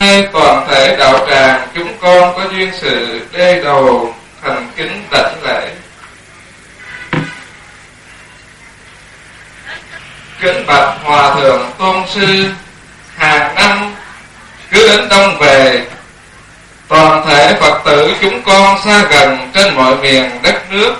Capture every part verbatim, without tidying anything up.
Nay toàn thể đạo tràng chúng con có duyên sự đê đầu thành kính đảnh lễ. Kính bạch Hòa Thượng Tôn Sư, hàng năm cứ đến đông về, toàn thể Phật tử chúng con xa gần trên mọi miền đất nước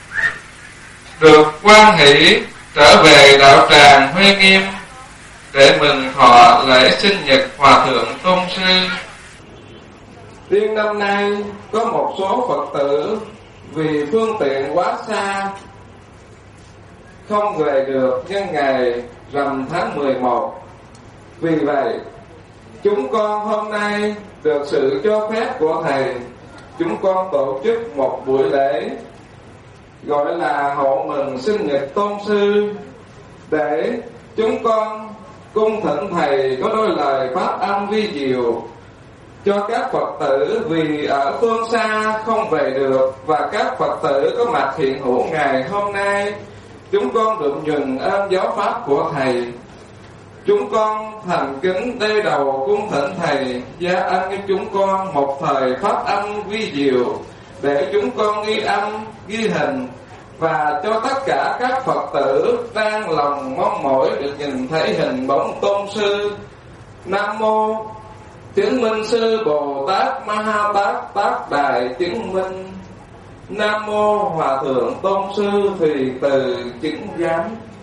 được hoan hỷ trở về đạo tràng Huệ Nghiêm để mừng thọ lễ sinh nhật Hòa Thượng Tôn Sư. Riêng năm nay có một số Phật tử vì phương tiện quá xa không về được nhân ngày rằm tháng mười một. Vì vậy, chúng con hôm nay được sự cho phép của Thầy, chúng con tổ chức một buổi lễ gọi là hộ mừng sinh nhật Tôn Sư, để chúng con cung thỉnh Thầy có đôi lời pháp âm vi diệu cho các Phật tử vì ở phương xa không về được, và các Phật tử có mặt hiện hữu ngày hôm nay. Chúng con được nhận ơn giáo pháp của Thầy. Chúng con thành kính đê đầu cung thỉnh Thầy gia ân cho chúng con một thời pháp âm vi diệu để chúng con ghi âm, ghi hình, và cho tất cả các Phật tử đang lòng mong mỏi được nhìn thấy hình bóng Tôn Sư. Nam mô Chứng Minh Sư Bồ Tát Ma Ha Tát Tát Đại Chứng Minh. Nam mô Hòa Thượng Tôn Sư Thùy Từ Chứng Giám.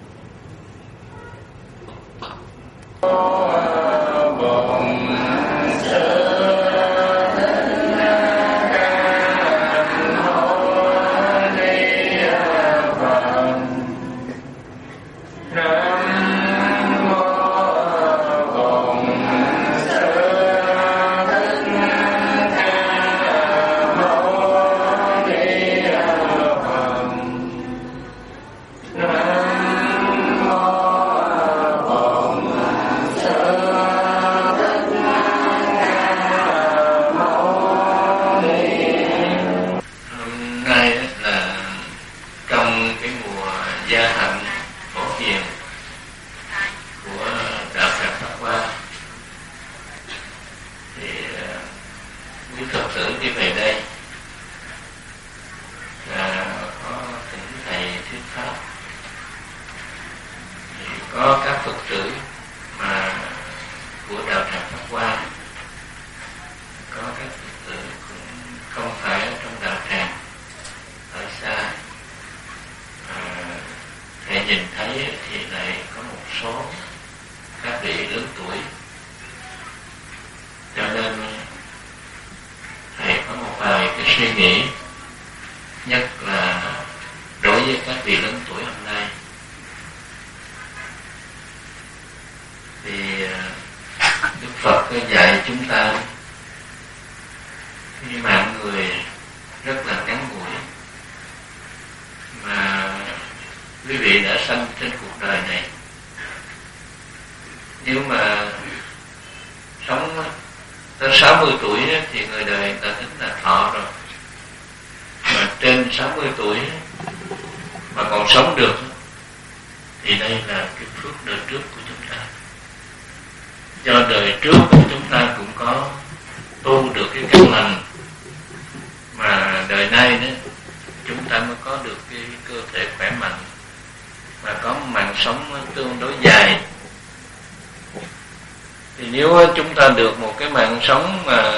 Được một cái mạng sống mà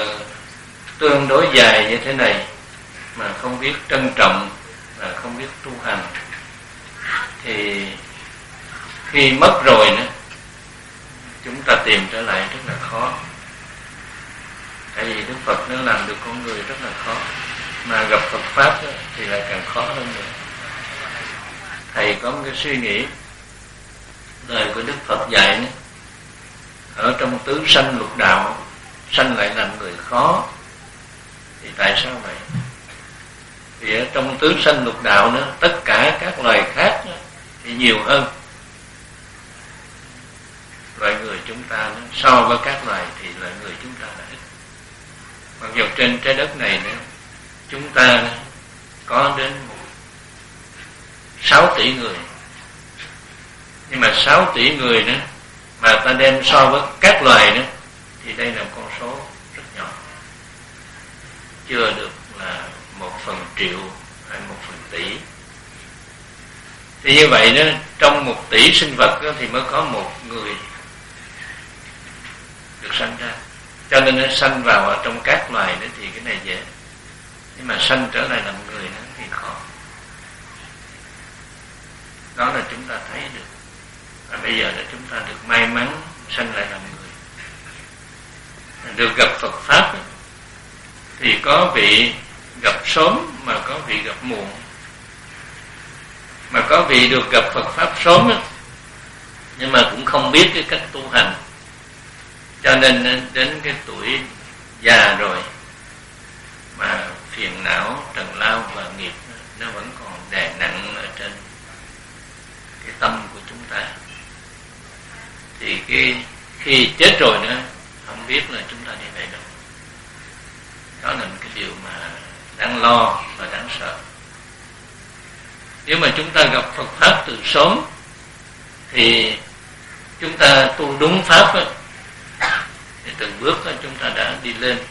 tương đối dài như thế này mà không biết trân trọng và không biết tu hành, thì khi mất rồi nữa chúng ta tìm trở lại rất là khó. Tại vì Đức Phật nó làm được con người rất là khó, mà gặp Phật Pháp thì lại càng khó hơn nữa. Thầy có một cái suy nghĩ, lời của Đức Phật dạy nữa, ở trong tứ sanh lục đạo, sanh lại làm người khó. Thì tại sao vậy? Vì ở trong tứ sanh lục đạo nữa, tất cả các loài khác nữa, thì nhiều hơn loài người chúng ta nữa. So với các loài thì loài người chúng ta là ít. Mặc dù trên trái đất này nữa, chúng ta nữa, có đến sáu tỷ người, nhưng mà sáu tỷ người nữa mà ta đem so với các loài nữa thì đây là con số chưa được là một phần triệu hay một phần tỷ. Thì như vậy đó, trong một tỷ sinh vật đó, thì mới có một người được sanh ra. Cho nên nó sanh vào ở trong các loài đó thì cái này dễ, nhưng mà sanh trở lại làm người đó thì khó. Đó là chúng ta thấy được. Và bây giờ là chúng ta được may mắn sanh lại làm người, được gặp Phật Pháp đó. Thì có vị gặp sớm mà có vị gặp muộn. Mà có vị được gặp Phật Pháp sớm đó, nhưng mà cũng không biết cái cách tu hành, cho nên đến cái tuổi già rồi mà phiền não, trần lao và nghiệp nó vẫn còn đè nặng ở trên cái tâm của chúng ta. Thì cái khi chết rồi nữa không biết là chúng ta đi về đâu. Đó là một cái điều mà đáng lo và đáng sợ. Nếu mà chúng ta gặp Phật Pháp từ sớm thì chúng ta tu đúng Pháp ấy, thì từng bước ấy, chúng ta đã đi lên.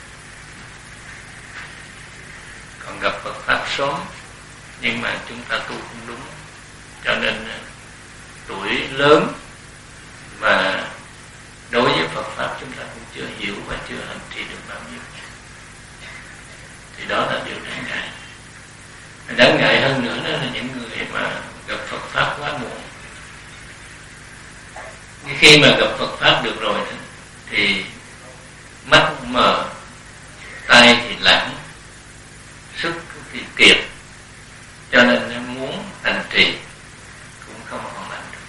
Còn gặp Phật Pháp sớm nhưng mà chúng ta tu không đúng, cho nên tuổi lớn mà đối với Phật Pháp chúng ta cũng chưa hiểu và chưa hành trì được bao nhiêu. Thì đó là điều đáng ngại. Đáng ngại hơn nữa đó là những người mà gặp Phật Pháp quá muộn. Khi mà gặp Phật Pháp được rồi đó, thì mắt mờ, tai thì lãng, sức thì kiệt, cho nên muốn hành trì cũng không còn làm được.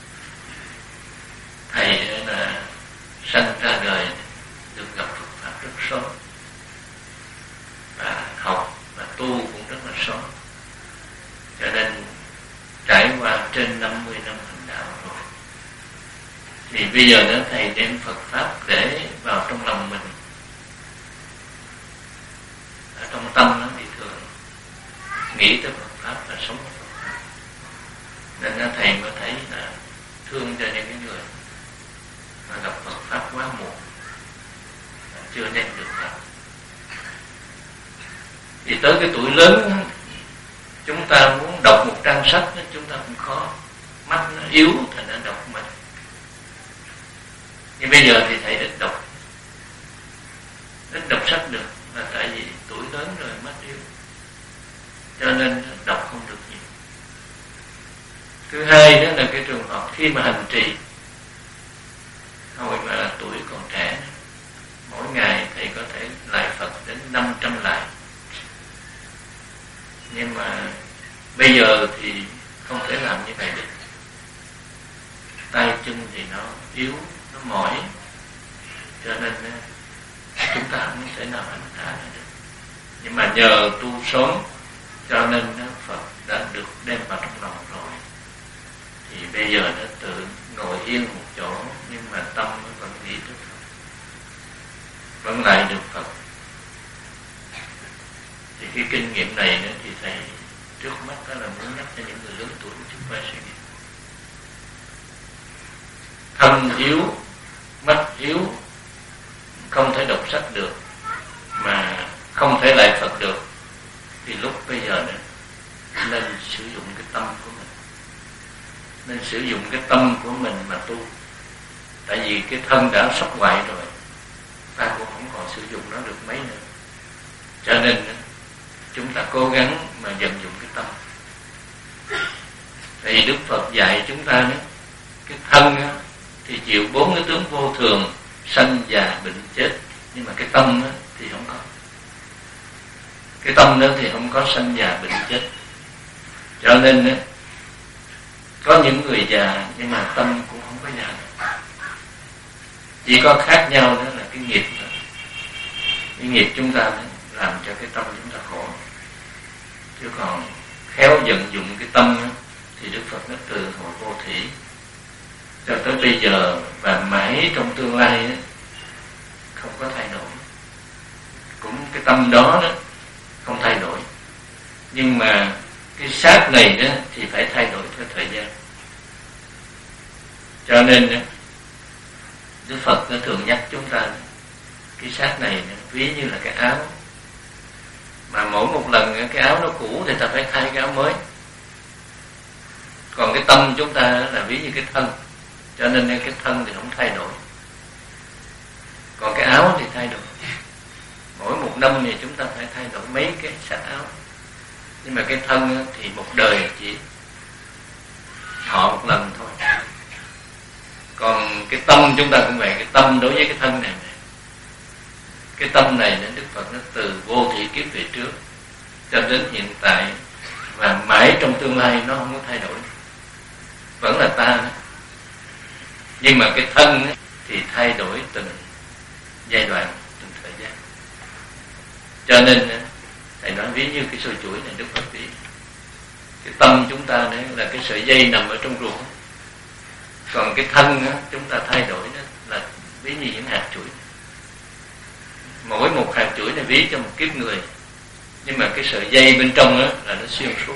Thầy là sanh ra đời được gặp Phật Pháp rất sớm, và học và tu cũng rất là sớm, cho nên trải qua trên năm mươi năm hành đạo rồi. Thì bây giờ đó thầy đem Phật Pháp để vào trong lòng mình, ở trong tâm nó thì thường nghĩ tới Phật Pháp và sống với Phật Pháp. Nên thầy mới thấy là thương cho những cái người mà gặp Phật Pháp quá muộn, chưa đem được vào. Thì tới cái tuổi lớn chúng ta muốn đọc một trang sách chúng ta cũng khó, mắt nó yếu thành ra đọc mình. Nhưng bây giờ thì thầy ít đọc, ít đọc sách được, là tại vì tuổi lớn rồi mắt yếu, cho nên đọc không được nhiều. Thứ hai đó là cái trường hợp khi mà hành trì, hồi mà tuổi còn trẻ, mỗi ngày thầy có thể lại Phật đến năm trăm lại. Nhưng mà bây giờ thì không thể làm như vậy được. Tay chân thì nó yếu, nó mỏi, cho nên chúng ta không thể nào hành trả được. Nhưng mà nhờ tu sớm cho nên Phật đã được đem vào trong lòng rồi. Thì bây giờ nó tự ngồi yên một chỗ, nhưng mà tâm nó vẫn nghĩ tới Phật, vẫn lại được Phật. Thì cái kinh nghiệm này nữa thì thầy trước mắt đó là muốn nhắc cho những người lớn tuổi của chúng ta suy nghĩ. Thân yếu, mắt yếu, không thể đọc sách được, mà không thể lại Phật được, thì lúc bây giờ này nên sử dụng cái tâm của mình, nên sử dụng cái tâm của mình mà tu. Tại vì cái thân đã sắp hoại rồi, ta cũng không còn sử dụng nó được mấy nữa. Cho nên chúng ta cố gắng mà vận dụng cái tâm. Thì Đức Phật dạy chúng ta đó, cái thân đó, thì chịu bốn cái tướng vô thường, sanh già bệnh chết, nhưng mà cái tâm đó, thì không có. Cái tâm đó thì không có sanh già bệnh chết. Cho nên đó, có những người già nhưng mà tâm cũng không có già được. Chỉ có khác nhau đó là cái nghiệp thôi. Cái nghiệp chúng ta đó, làm cho cái tâm chúng ta khổ. Chứ còn khéo vận dụng cái tâm đó, thì Đức Phật nó từ hồi vô thủy cho tới bây giờ và mãi trong tương lai đó, không có thay đổi. Cũng cái tâm đó đó không thay đổi, nhưng mà cái xác này đó thì phải thay đổi theo thời gian. Cho nên đó, Đức Phật nó thường nhắc chúng ta cái xác này nó ví như là cái áo, mà mỗi một lần cái áo nó cũ thì ta phải thay cái áo mới. Còn cái tâm chúng ta là ví như cái thân, cho nên cái thân thì không thay đổi, còn cái áo thì thay đổi. Mỗi một năm thì chúng ta phải thay đổi mấy cái sắc áo, nhưng mà cái thân thì một đời chỉ thọ một lần thôi. Còn cái tâm chúng ta cũng vậy, cái tâm đối với cái thân này, này cái tâm này đến Đức Phật nó từ vô thị kiếp về trước cho đến hiện tại và mãi trong tương lai nó không có thay đổi, vẫn là ta đó. Nhưng mà cái thân ấy, thì thay đổi từng giai đoạn, từng thời gian. Cho nên thầy nói ví như cái sợi chuỗi này, Đức Phật ví cái tâm chúng ta đấy là cái sợi dây nằm ở trong ruộng, còn cái thân á, chúng ta thay đổi đó là ví như những hạt chuỗi. Mỗi một hạt chuỗi này ví cho một kiếp người, nhưng mà cái sợi dây bên trong đó là nó xuyên suốt.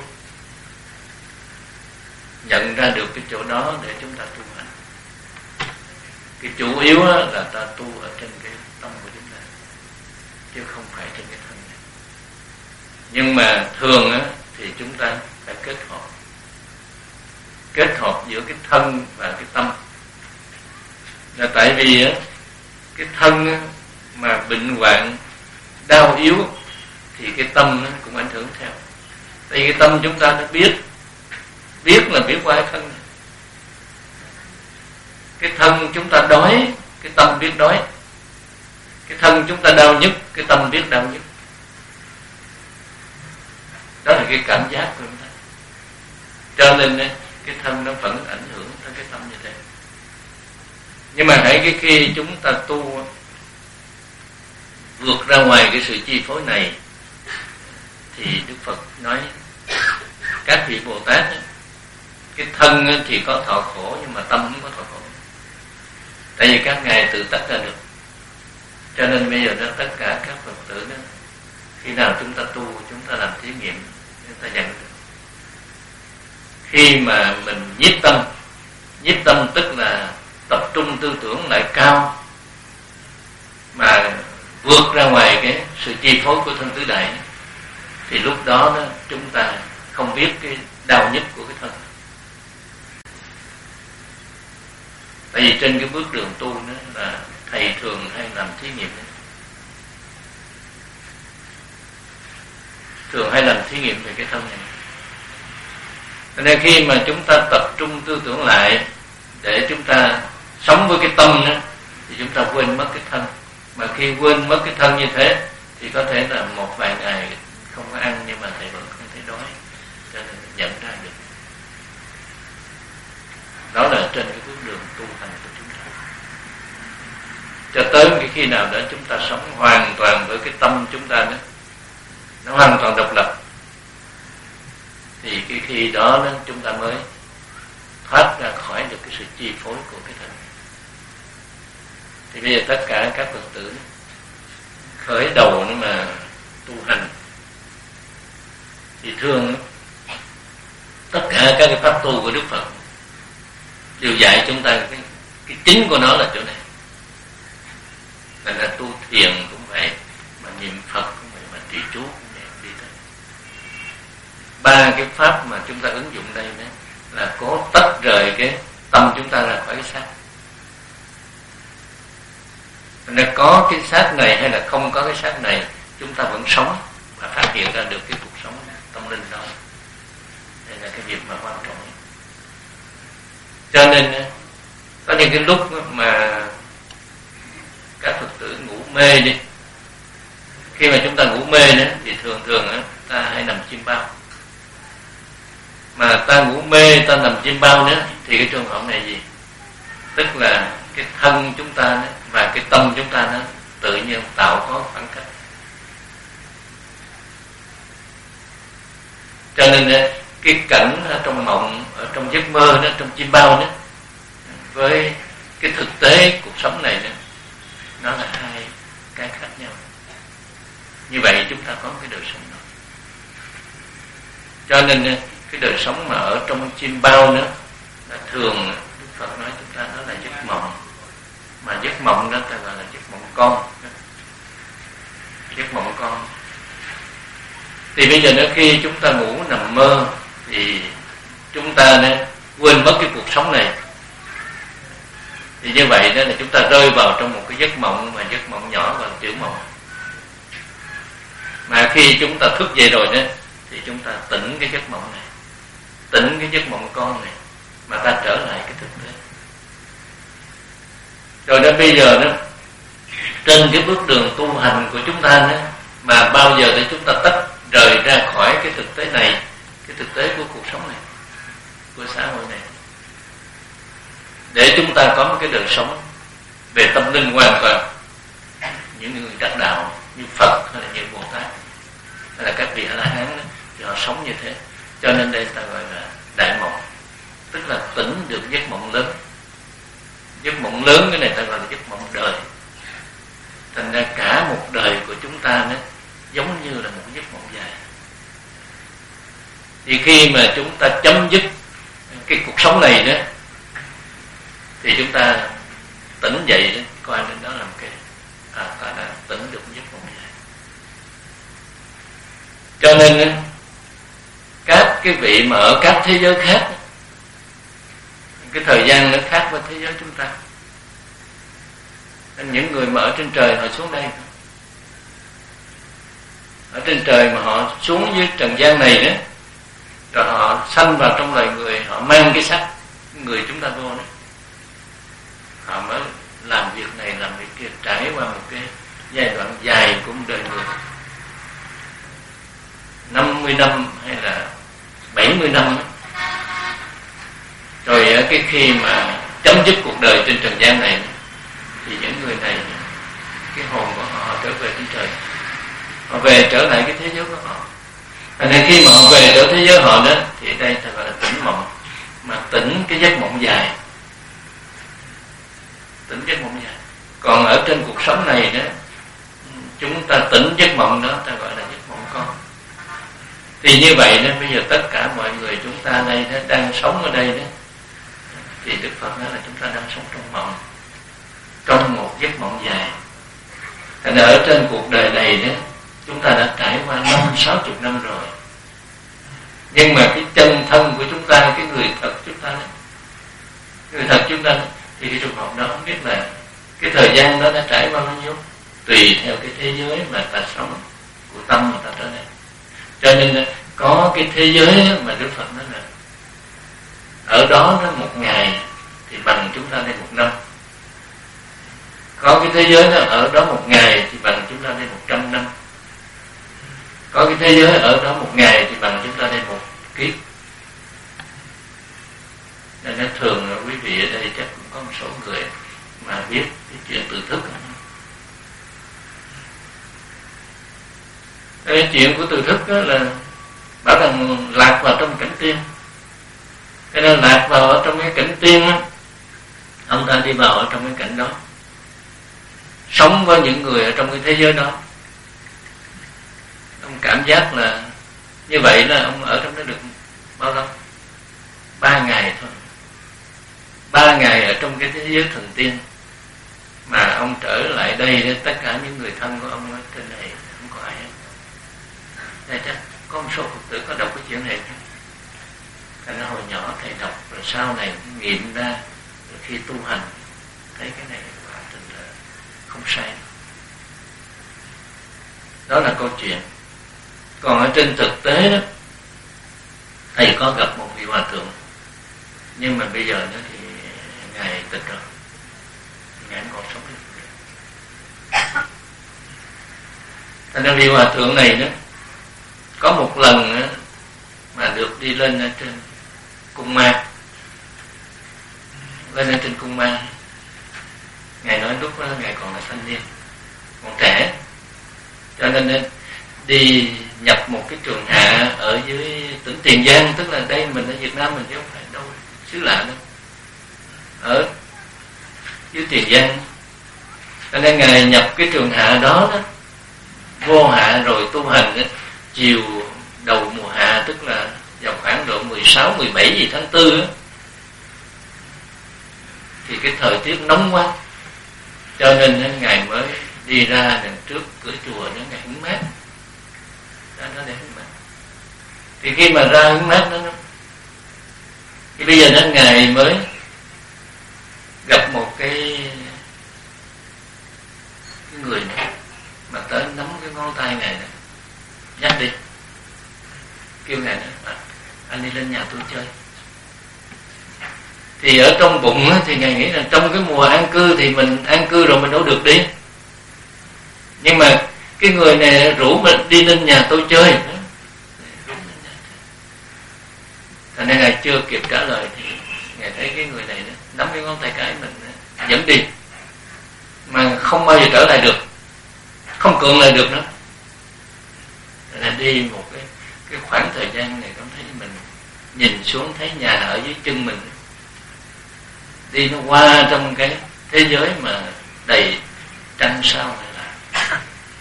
Nhận ra được cái chỗ đó để chúng ta tu hành. Cái chủ yếu là ta tu ở trên cái tâm của chúng ta, chứ không phải trên cái thân này. Nhưng mà thường á, thì chúng ta phải kết hợp, kết hợp giữa cái thân và cái tâm. Là tại vì á, cái thân á, mà bệnh hoạn, đau yếu thì cái tâm nó cũng ảnh hưởng theo. Tại vì cái tâm chúng ta nó biết, biết là biết qua cái thân. Cái thân chúng ta đói, cái tâm biết đói. Cái thân chúng ta đau nhức, cái tâm biết đau nhức. Đó là cái cảm giác của chúng ta. Cho nên cái thân nó vẫn ảnh hưởng tới cái tâm như thế. Nhưng mà hãy cái khi chúng ta tu vượt ra ngoài cái sự chi phối này, thì Đức Phật nói các vị Bồ Tát ấy, cái thân thì có thọ khổ nhưng mà tâm không có thọ khổ. Tại vì các ngài tự tách ra được. Cho nên bây giờ đó tất cả các Phật tử đó, khi nào chúng ta tu, chúng ta làm thí nghiệm, chúng ta nhận được. Khi mà mình nhiếp tâm, nhiếp tâm tức là tập trung tư tưởng lại cao, mà vượt ra ngoài cái sự chi phối của thân tứ đại, thì lúc đó, đó chúng ta không biết cái đau nhức của cái thân. Tại vì trên cái bước đường tu đó là thầy thường hay làm thí nghiệm đó. Thường hay làm thí nghiệm về cái thân này. Cho nên khi mà chúng ta tập trung tư tưởng lại để chúng ta sống với cái tâm đó, thì chúng ta quên mất cái thân. Mà khi quên mất cái thân như thế thì có thể là một vài ngày không có ăn, nhưng mà thầy vẫn không thấy đói, cho nên nhận ra được. Đó là trên cái bước đường tu hành của chúng ta. Cho tới cái khi nào đó chúng ta sống hoàn toàn với cái tâm chúng ta đó, nó hoàn toàn độc lập, thì cái khi đó, đó chúng ta mới thoát ra khỏi được cái sự chi phối của cái thân. Thì bây giờ tất cả các Phật tử khởi đầu nữa mà tu hành thì thường tất cả các cái pháp tu của Đức Phật đều dạy chúng ta cái, cái chính của nó là chỗ này. Là, là tu thiền cũng vậy, mà niệm Phật cũng vậy, mà trì chú cũng vậy, đi tới. Ba cái pháp mà chúng ta ứng dụng đây đó là cố tách rời cái tâm chúng ta ra khỏi cái xác. Nên có cái xác này hay là không có cái xác này, chúng ta vẫn sống và phát hiện ra được cái cuộc sống tâm linh đó. Đây là cái việc mà quan trọng. Cho nên có những cái lúc mà các Phật tử ngủ mê đi, khi mà chúng ta ngủ mê đó, thì thường thường ta hay nằm chim bao. Mà ta ngủ mê, ta nằm chim bao nữa, thì cái trường hợp này gì? Tức là cái thân chúng ta đó, và cái tâm chúng ta nó tự nhiên tạo có khoảng cách. Cho nên cái cảnh ở trong mộng, ở trong giấc mơ đó, trong chim bao đó, với cái thực tế cuộc sống này đó, nó là hai cái khác nhau. Như vậy chúng ta có cái đời sống đó. Cho nên cái đời sống mà ở trong chim bao đó là thường Đức Phật nói chúng ta đó là giấc mộng. Mà giấc mộng đó ta gọi là giấc mộng con. Giấc mộng con. Thì bây giờ nếu khi chúng ta ngủ nằm mơ thì chúng ta đã quên mất cái cuộc sống này. Thì như vậy đó là chúng ta rơi vào trong một cái giấc mộng, mà giấc mộng nhỏ và tiểu mộng. Mà khi chúng ta thức dậy rồi đó thì chúng ta tỉnh cái giấc mộng này, tỉnh cái giấc mộng con này, mà ta trở lại cái thực tế. Rồi đến bây giờ đó, trên cái bước đường tu hành của chúng ta đó, mà bao giờ để chúng ta tách rời ra khỏi cái thực tế này, cái thực tế của cuộc sống này, của xã hội này, để chúng ta có một cái đời sống về tâm linh hoàn toàn. Những người đắc đạo như Phật hay là như Bồ Tát hay là các vị A La Hán thì họ sống như thế. Cho nên đây ta gọi là đại mộng, tức là tỉnh được giấc mộng lớn. Giấc mộng lớn cái này ta gọi là giấc mộng đời. Thành ra cả một đời của chúng ta đó giống như là một giấc mộng dài. Thì khi mà chúng ta chấm dứt cái cuộc sống này đó thì chúng ta tỉnh dậy đó, coi lên đó là một cái à, ta đã tỉnh được giấc mộng dài. Cho nên đó, các cái vị mà ở các thế giới khác, cái thời gian nó khác với thế giới chúng ta. Những người mà ở trên trời họ xuống đây, ở trên trời mà họ xuống dưới trần gian này đó, rồi họ sanh vào trong loài người, họ mang cái xác người chúng ta vô đó, họ mới làm việc này làm việc kia, trải qua một cái giai đoạn dài của một đời người, năm mươi năm hay là bảy mươi năm đó. Rồi cái khi mà chấm dứt cuộc đời trên trần gian này thì những người này, cái hồn của họ trở về trên trời, họ về trở lại cái thế giới của họ. Nên khi mà họ về trở thế giới họ đó thì đây ta gọi là tỉnh mộng, mà tỉnh cái giấc mộng dài, tỉnh giấc mộng dài. Còn ở trên cuộc sống này đó, chúng ta tỉnh giấc mộng đó ta gọi là giấc mộng con. Thì như vậy đó, bây giờ tất cả mọi người chúng ta đây đó, đang sống ở đây đó, thì Đức Phật nói là chúng ta đang sống trong mộng, trong một giấc mộng dài. Thành ra ở trên cuộc đời này đó, chúng ta đã trải qua năm sáu chục năm rồi. Nhưng mà cái chân thân của chúng ta, cái người thật chúng ta đó, người thật chúng ta đó, thì cái trường hợp đó không biết là cái thời gian đó đã trải qua bao nhiêu, tùy theo cái thế giới mà ta sống, của tâm mà ta trở nên. Cho nên có cái thế giới mà Đức Phật nói là ở đó nó một ngày thì bằng chúng ta đây một năm. Có cái thế giới đó ở đó một ngày thì bằng chúng ta đây một trăm năm. Có cái thế giới ở đó một ngày thì bằng chúng ta đây một kiếp. Nên nó thường là quý vị ở đây chắc cũng có một số người mà biết cái chuyện tự thức. Cái chuyện của tự thức đó là bảo rằng lạc vào trong cảnh tiên. Cái nên lạc vào ở trong cái cảnh tiên đó, ông ta đi vào ở trong cái cảnh đó, sống với những người ở trong cái thế giới đó. Ông cảm giác là như vậy là ông ở trong đó được bao lâu? Ba ngày thôi. Ba ngày ở trong cái thế giới thần tiên. Mà ông trở lại đây, tất cả những người thân của ông ở trên này không có ai hết. Đây chắc có một số Phật tử có đọc cái chuyện này. Cái nó hồi nhỏ thầy đọc, rồi sau này nghiệm ra, rồi khi tu hành thấy cái này quả thực là không sai. Đó là câu chuyện. Còn ở trên thực tế đó, thầy có gặp một vị hòa thượng, nhưng mà bây giờ nữa thì ngài tịch rồi, ngài còn sống được. Thành ra vị hòa thượng này đó, có một lần đó, mà được đi lên ở trên cung ma, lên ở trên cung ma. Ngài nói lúc đó ngài còn là thanh niên, còn trẻ, cho nên đi nhập một cái trường hạ ở dưới tỉnh Tiền Giang, tức là đây mình ở Việt Nam mình chứ không phải đâu xứ lạ đâu, ở dưới Tiền Giang. Cho nên ngài nhập cái trường hạ đó, đó vô hạ rồi tu hành đó, chiều đầu mùa hạ, tức là vào khoảng độ mười sáu, mười bảy gì tháng tư đó, thì cái thời tiết nóng quá, cho nên ngài mới đi ra đằng trước cửa chùa để ngài hứng mát. Đó, đó để hứng mát. Thì khi mà ra hướng mát đó, thì bây giờ đến ngày mới gặp một cái, cái người này mà tới nắm cái ngón tay Ngài này, dắt đi, kêu Ngài này, à, anh đi lên nhà tôi chơi. Thì ở trong bụng á, thì Ngài nghĩ là trong cái mùa an cư thì mình an cư rồi mình đâu được đi. Nhưng mà cái người này rủ mình đi lên nhà tôi chơi, thành nên Ngài chưa kịp trả lời thì Ngài thấy cái người này nắm cái ngón tay cái mình dẫn đi, mà không bao giờ trở lại được, không cưỡng lại được nữa. Nên đi một cái cái khoảng thời gian này, cảm thấy mình nhìn xuống thấy nhà ở dưới chân mình, đi nó qua trong cái thế giới mà đầy trăng sao này, là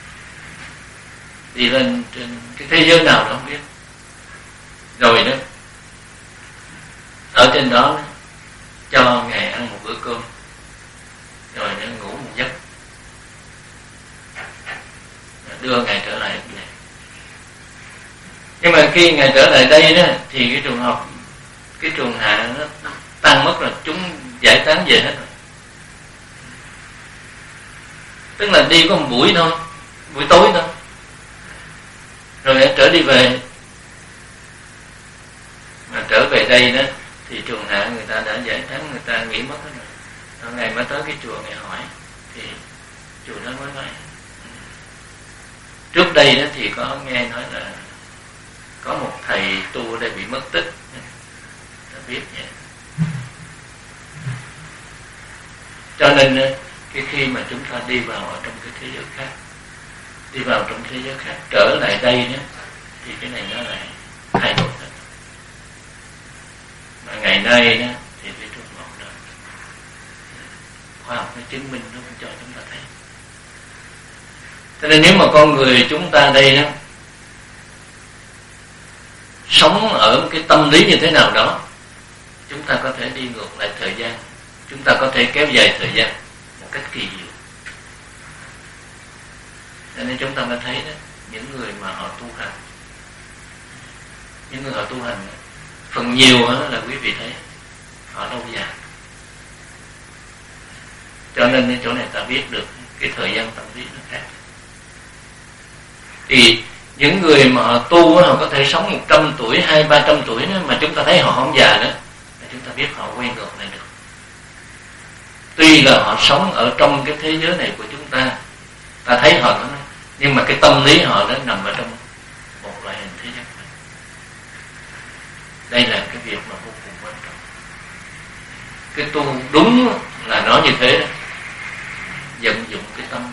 đi lên trên cái thế giới nào đó không biết. Rồi đó, ở trên đó cho Ngài ăn một bữa cơm, rồi nó ngủ một giấc, đưa Ngài trở lại này. Nhưng mà khi Ngài trở lại đây đó, thì cái trường học, cái trường hạ nó tan mất rồi, chúng giải tán về hết rồi. Tức là đi có một buổi thôi, buổi tối thôi, rồi trở đi về. Mà trở về đây đó thì trường hạ người ta đã giải tán, người ta nghỉ mất hết rồi. Rồi Ngài mới tới cái chùa Ngài hỏi, thì chùa đó mới nói trước đây đó thì có nghe nói là có một thầy tu ở đây bị mất tích, ta biết vậy. Cho nên cái khi mà chúng ta đi vào ở trong cái thế giới khác, đi vào trong thế giới khác, trở lại đây đó, thì cái này nó lại thay đổi hết. Mà ngày nay đó thì cái trường học đó, khoa học nó chứng minh, nó cho chúng ta thấy. Cho nên nếu mà con người chúng ta đây đó sống ở một cái tâm lý như thế nào đó, chúng ta có thể đi ngược lại thời gian, chúng ta có thể kéo dài thời gian một cách kỳ diệu. Cho nên chúng ta mới thấy đó, những người mà họ tu hành, những người họ tu hành phần nhiều là quý vị thấy họ lâu dài. Cho nên cái chỗ này ta biết được cái thời gian tâm lý nó khác. Thì những người mà họ tu họ có thể sống một trăm tuổi, hai ba trăm tuổi đó, mà chúng ta thấy họ không già nữa, chúng ta biết họ quay ngược lại được. Tuy là họ sống ở trong cái thế giới này của chúng ta, ta thấy họ đó, nhưng mà cái tâm lý họ nó nằm ở trong một loại hình thế giới này. Đây là cái việc mà vô cùng quan trọng. Cái tu đúng là nó như thế đó, vận dụng cái tâm.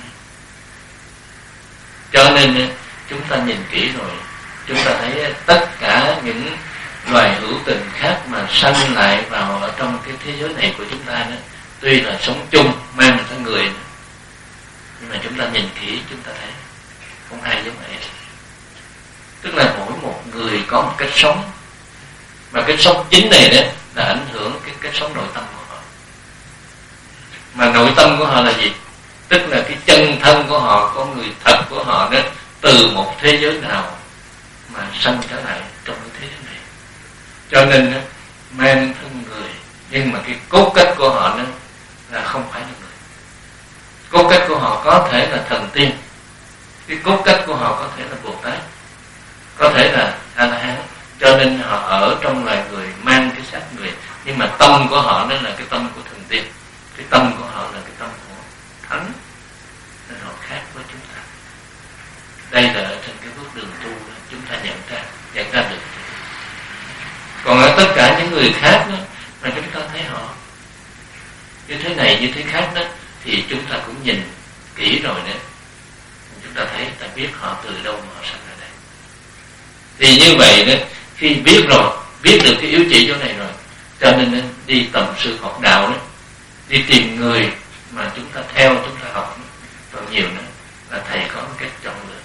Cho nên chúng ta nhìn kỹ rồi, chúng ta thấy tất cả những loài hữu tình khác mà sanh lại vào ở trong cái thế giới này của chúng ta đó, tuy là sống chung mang một thân người, nhưng mà chúng ta nhìn kỹ chúng ta thấy không ai giống ai. Tức là mỗi một người có một cách sống, mà cái sống chính này đó là ảnh hưởng cái cách sống nội tâm của họ. Mà nội tâm của họ là gì? Tức là cái chân thân của họ, con người thật của họ đó, từ một thế giới nào mà sanh trở lại trong cái thế giới này. Cho nên mang thân người, nhưng mà cái cốt cách của họ đó là không phải là người. Cốt cách của họ có thể là thần tiên, cái cốt cách của họ có thể là Bồ Tát, có thể là A-la-hán. Cho nên họ ở trong loài người mang cái xác người, nhưng mà tâm của họ đó là cái tâm của thần tiên, cái tâm của họ là cái tâm của thánh, nên họ khác với chúng ta. Đây là ở trên cái bước đường tu đó, chúng ta nhận ra nhận ra được. Còn ở tất cả những người khác đó, mà chúng ta thấy họ như thế này như thế khác đó, thì chúng ta cũng nhìn kỹ rồi nữa, chúng ta thấy, ta biết họ từ đâu mà họ sanh ra đây. Thì như vậy đó, khi biết rồi, biết được cái yếu chỉ chỗ này rồi, cho nên đi tầm sư học đạo đó, đi tìm người mà chúng ta theo, chúng ta học còn nhiều nữa, là thầy có một cách chọn lựa.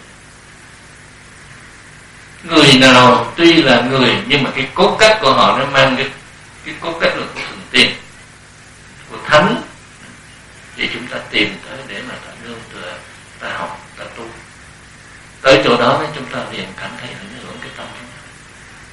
Người nào tuy là người, nhưng mà cái cốt cách của họ nó mang cái cái cốt cách là của thần tiên, của thánh, thì chúng ta tìm tới để mà ta nương tựa, ta học, ta tu. Tới chỗ đó chúng ta liền cảm thấy ảnh hưởng cái tâm.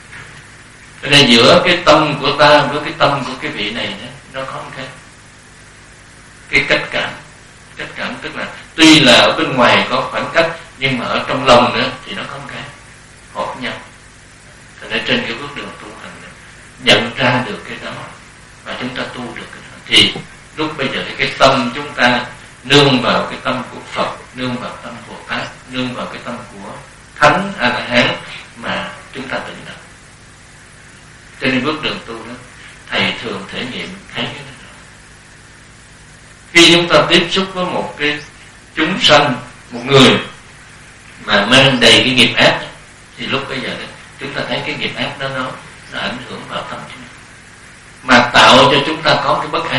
Cho nên giữa cái tâm của ta với cái tâm của cái vị này đó, nó có một cái cái cách cảm. Cách cảm tức là tuy là ở bên ngoài có khoảng cách, nhưng mà ở trong lòng nữa thì nó có một cái hợp nhau. Cho nên trên cái bước đường tu hành này, nhận ra được cái đó và chúng ta tu được cái đó, thì lúc bây giờ cái tâm chúng ta nương vào cái tâm của Phật, nương vào tâm Bồ Tát, nương vào cái tâm của Thánh A La Hán mà chúng ta tỉnh được. Cho nên bước đường tu đó, thầy thường thể nghiệm thấy cái đó. Khi chúng ta tiếp xúc với một cái chúng sanh, một người mà mang đầy cái nghiệp ác, thì lúc bây giờ đó, chúng ta thấy cái nghiệp ác đó nó, nó ảnh hưởng vào tâm chúng ta, mà tạo cho chúng ta có cái bất an.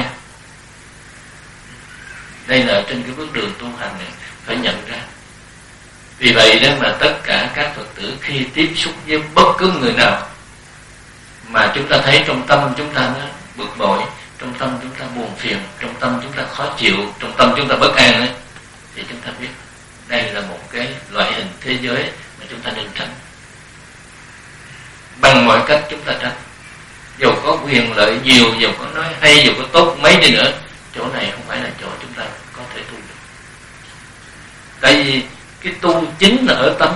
Đây là trên cái bước đường tu hành này phải nhận ra. Vì vậy đó mà tất cả các Phật tử khi tiếp xúc với bất cứ người nào mà chúng ta thấy trong tâm chúng ta nó bực bội, trong tâm chúng ta buồn phiền, trong tâm chúng ta khó chịu, trong tâm chúng ta bất an ấy, thì chúng ta biết đây là một cái loại hình thế giới mà chúng ta nên tránh. Bằng mọi cách chúng ta tránh. Dù có quyền lợi nhiều, dù có nói hay, dù có tốt mấy đi nữa, chỗ này không phải là chỗ chúng ta có thể tu được. Tại vì cái tu chính là ở tâm,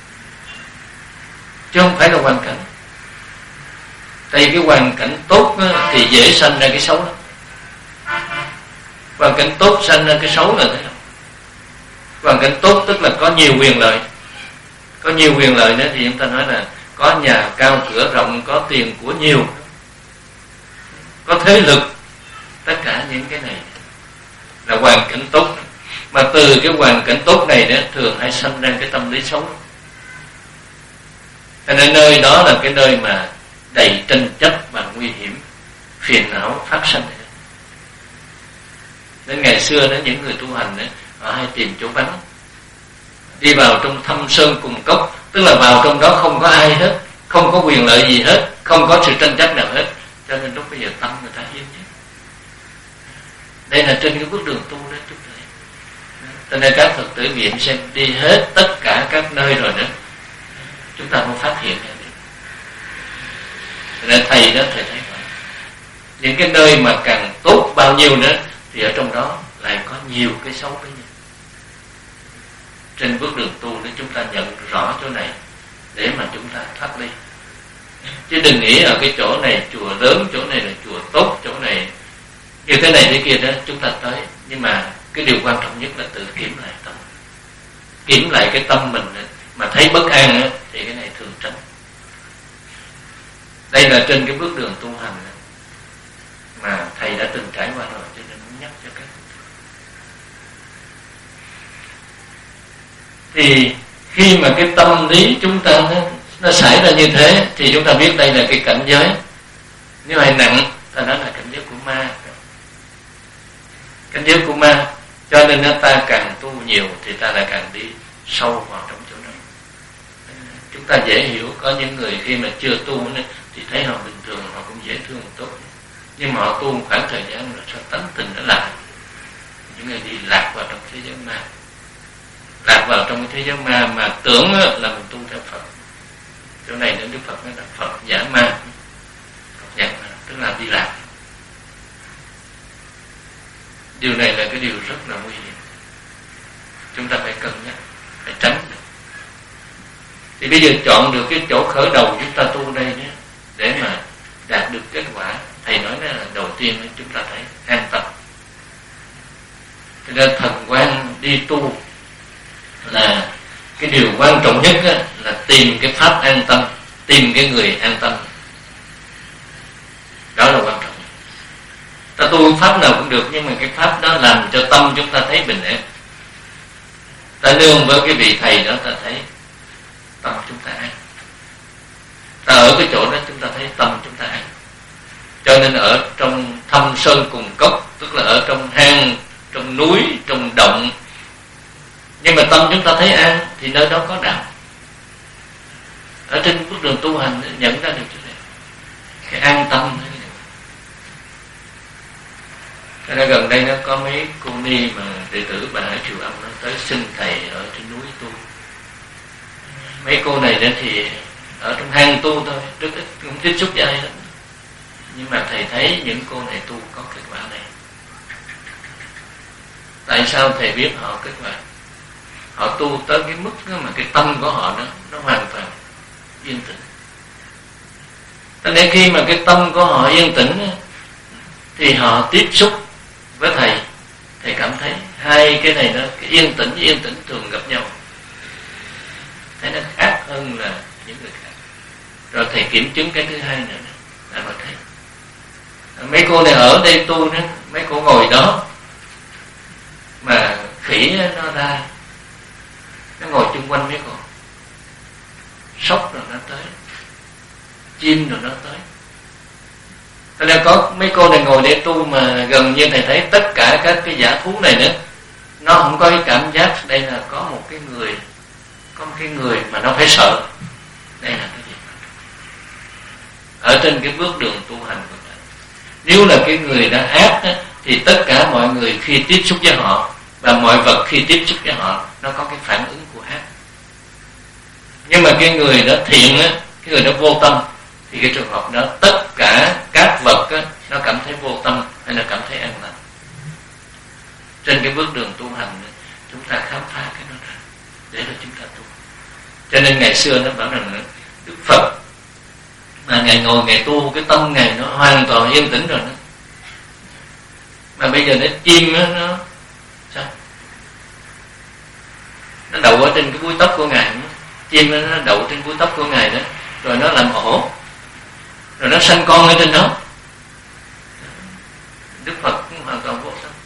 chứ không phải là hoàn cảnh. Tại vì cái hoàn cảnh tốt đó, thì dễ sanh ra cái xấu đó. Hoàn cảnh tốt sanh ra cái xấu là thế nào? Hoàn cảnh tốt tức là có nhiều quyền lợi. Có nhiều quyền lợi nữa thì chúng ta nói là có nhà cao cửa rộng, có tiền của nhiều, có thế lực. Tất cả những cái này là hoàn cảnh tốt. Mà từ cái hoàn cảnh tốt này đó, thường hay sanh ra cái tâm lý xấu. Cho nên nơi đó là cái nơi mà đầy tranh chấp và nguy hiểm, phiền não phát sinh. Đến ngày xưa đó, những người tu hành đó, họ hay tìm chỗ vắng, đi vào trong thâm sơn cùng cốc, tức là vào trong đó không có ai hết, không có quyền lợi gì hết, không có sự tranh chấp nào hết. Cho nên lúc bây giờ tâm người ta yên chứ. Đây là trên cái bước đường tu đó chúng ta. Cho nên các Phật tử nghiệm xem đi hết tất cả các nơi rồi đó, chúng ta không phát hiện ra được. Cho nên thầy đó thầy thấy vậy. Những cái nơi mà càng tốt bao nhiêu nữa thì ở trong đó lại có nhiều cái xấu bấy nhiêu. Trên bước đường tu để chúng ta nhận rõ chỗ này để mà chúng ta thoát ly. Chứ đừng nghĩ ở cái chỗ này chùa lớn, chỗ này là chùa tốt, chỗ này như thế này thế kia đó chúng ta tới. Nhưng mà cái điều quan trọng nhất là tự kiểm lại tâm, kiểm lại cái tâm mình mà thấy bất an ấy, thì cái này thường tránh. Đây là trên cái bước đường tu hành mà thầy đã từng trải qua rồi, cho nên muốn nhắc cho các thì khi mà cái tâm lý chúng ta nó, nó xảy ra như thế thì chúng ta biết đây là cái cảnh giới. Nếu hay nặng ta nói là cảnh giới của ma, cảnh giới của ma. Cho nên ta càng tu nhiều thì ta lại càng đi sâu vào trong chỗ đó. Chúng ta dễ hiểu, có những người khi mà chưa tu nữa, thì thấy họ bình thường, họ cũng dễ thương tốt, nhưng mà họ tu một khoảng thời gian rồi sao tánh tình nó lại. Những người đi lạc vào trong thế giới ma, lạc vào trong cái thế giới ma mà tưởng là mình tu theo Phật. Chỗ này đến Đức Phật nói là Phật giả ma, Phật giả ma tức là đi lạc. Điều này là cái điều rất là nguy hiểm, chúng ta phải cân nhắc, phải tránh được. Thì bây giờ chọn được cái chỗ khởi đầu chúng ta tu đây nhé, để mà đạt được kết quả. Thầy nói là đầu tiên chúng ta phải an tâm. Cho nên thần quan đi tu là cái điều quan trọng nhất á, là tìm cái pháp an tâm, tìm cái người an tâm. Đó là quan trọng. Ta tu pháp nào cũng được, nhưng mà cái pháp đó làm cho tâm chúng ta thấy bình an. Ta nương với cái vị thầy đó, ta thấy tâm chúng ta an. Ta ở cái chỗ đó chúng ta thấy tâm chúng ta an. Cho nên ở trong thâm sơn cùng cốc, tức là ở trong hang, trong núi, trong động, nhưng mà tâm chúng ta thấy an thì nơi đó có đạo. Ở trên bước đường tu hành nhận ra được chỗ này, cái an tâm. Cho nên gần đây nó có mấy cô ni mà đệ tử bà ở chùa Âm nó tới xin thầy ở trên núi tu. Mấy cô này đó thì ở trong hang tu thôi, rất ít, cũng tiếp xúc với ai hết. Nhưng mà thầy thấy những cô này tu có kết quả này. Tại sao thầy biết họ kết quả? Họ tu tới cái mức đó mà cái tâm của họ nó nó hoàn toàn yên tĩnh. Cho nên khi mà cái tâm của họ yên tĩnh thì họ tiếp xúc với thầy, thầy cảm thấy hai cái này nó, cái yên tĩnh với yên tĩnh thường gặp nhau, thấy nó khác hơn là những người khác. Rồi thầy kiểm chứng cái thứ hai nữa là họ thấy mấy cô này ở đây tu nữa, mấy cô ngồi đó mà khỉ nó ra, nó ngồi chung quanh mấy cô, sóc rồi nó tới, chim rồi nó tới. Cho nên có mấy cô này ngồi để tu mà gần như thầy thấy tất cả các cái giả thú này nữa, nó không có cái cảm giác đây là có một cái người, có một cái người mà nó phải sợ. Đây là cái gì? Ở trên cái bước đường tu hành của thầy, nếu là cái người đã ác đó, thì tất cả mọi người khi tiếp xúc với họ và mọi vật khi tiếp xúc với họ nó có cái phản ứng của ác. Nhưng mà cái người đó thiện á, cái người đó vô tâm, thì cái trường hợp đó tất cả các vật á, nó cảm thấy vô tâm hay nó cảm thấy an lành. Trên cái bước đường tu hành chúng ta khám phá cái đó ra để rồi chúng ta tu. Cho nên ngày xưa nó bảo rằng Đức Phật mà ngày ngồi ngày tu, cái tâm ngày nó hoàn toàn yên tĩnh rồi đó. Mà bây giờ nó chim đó, nó sao? Nó đậu ở trên cái búi tóc của ngài đó. Chim đó, nó đậu trên búi tóc của ngài đó, rồi nó làm ổ, rồi nó sanh con ở trên đó. Đức Phật cũng hoàn toàn vô tâm.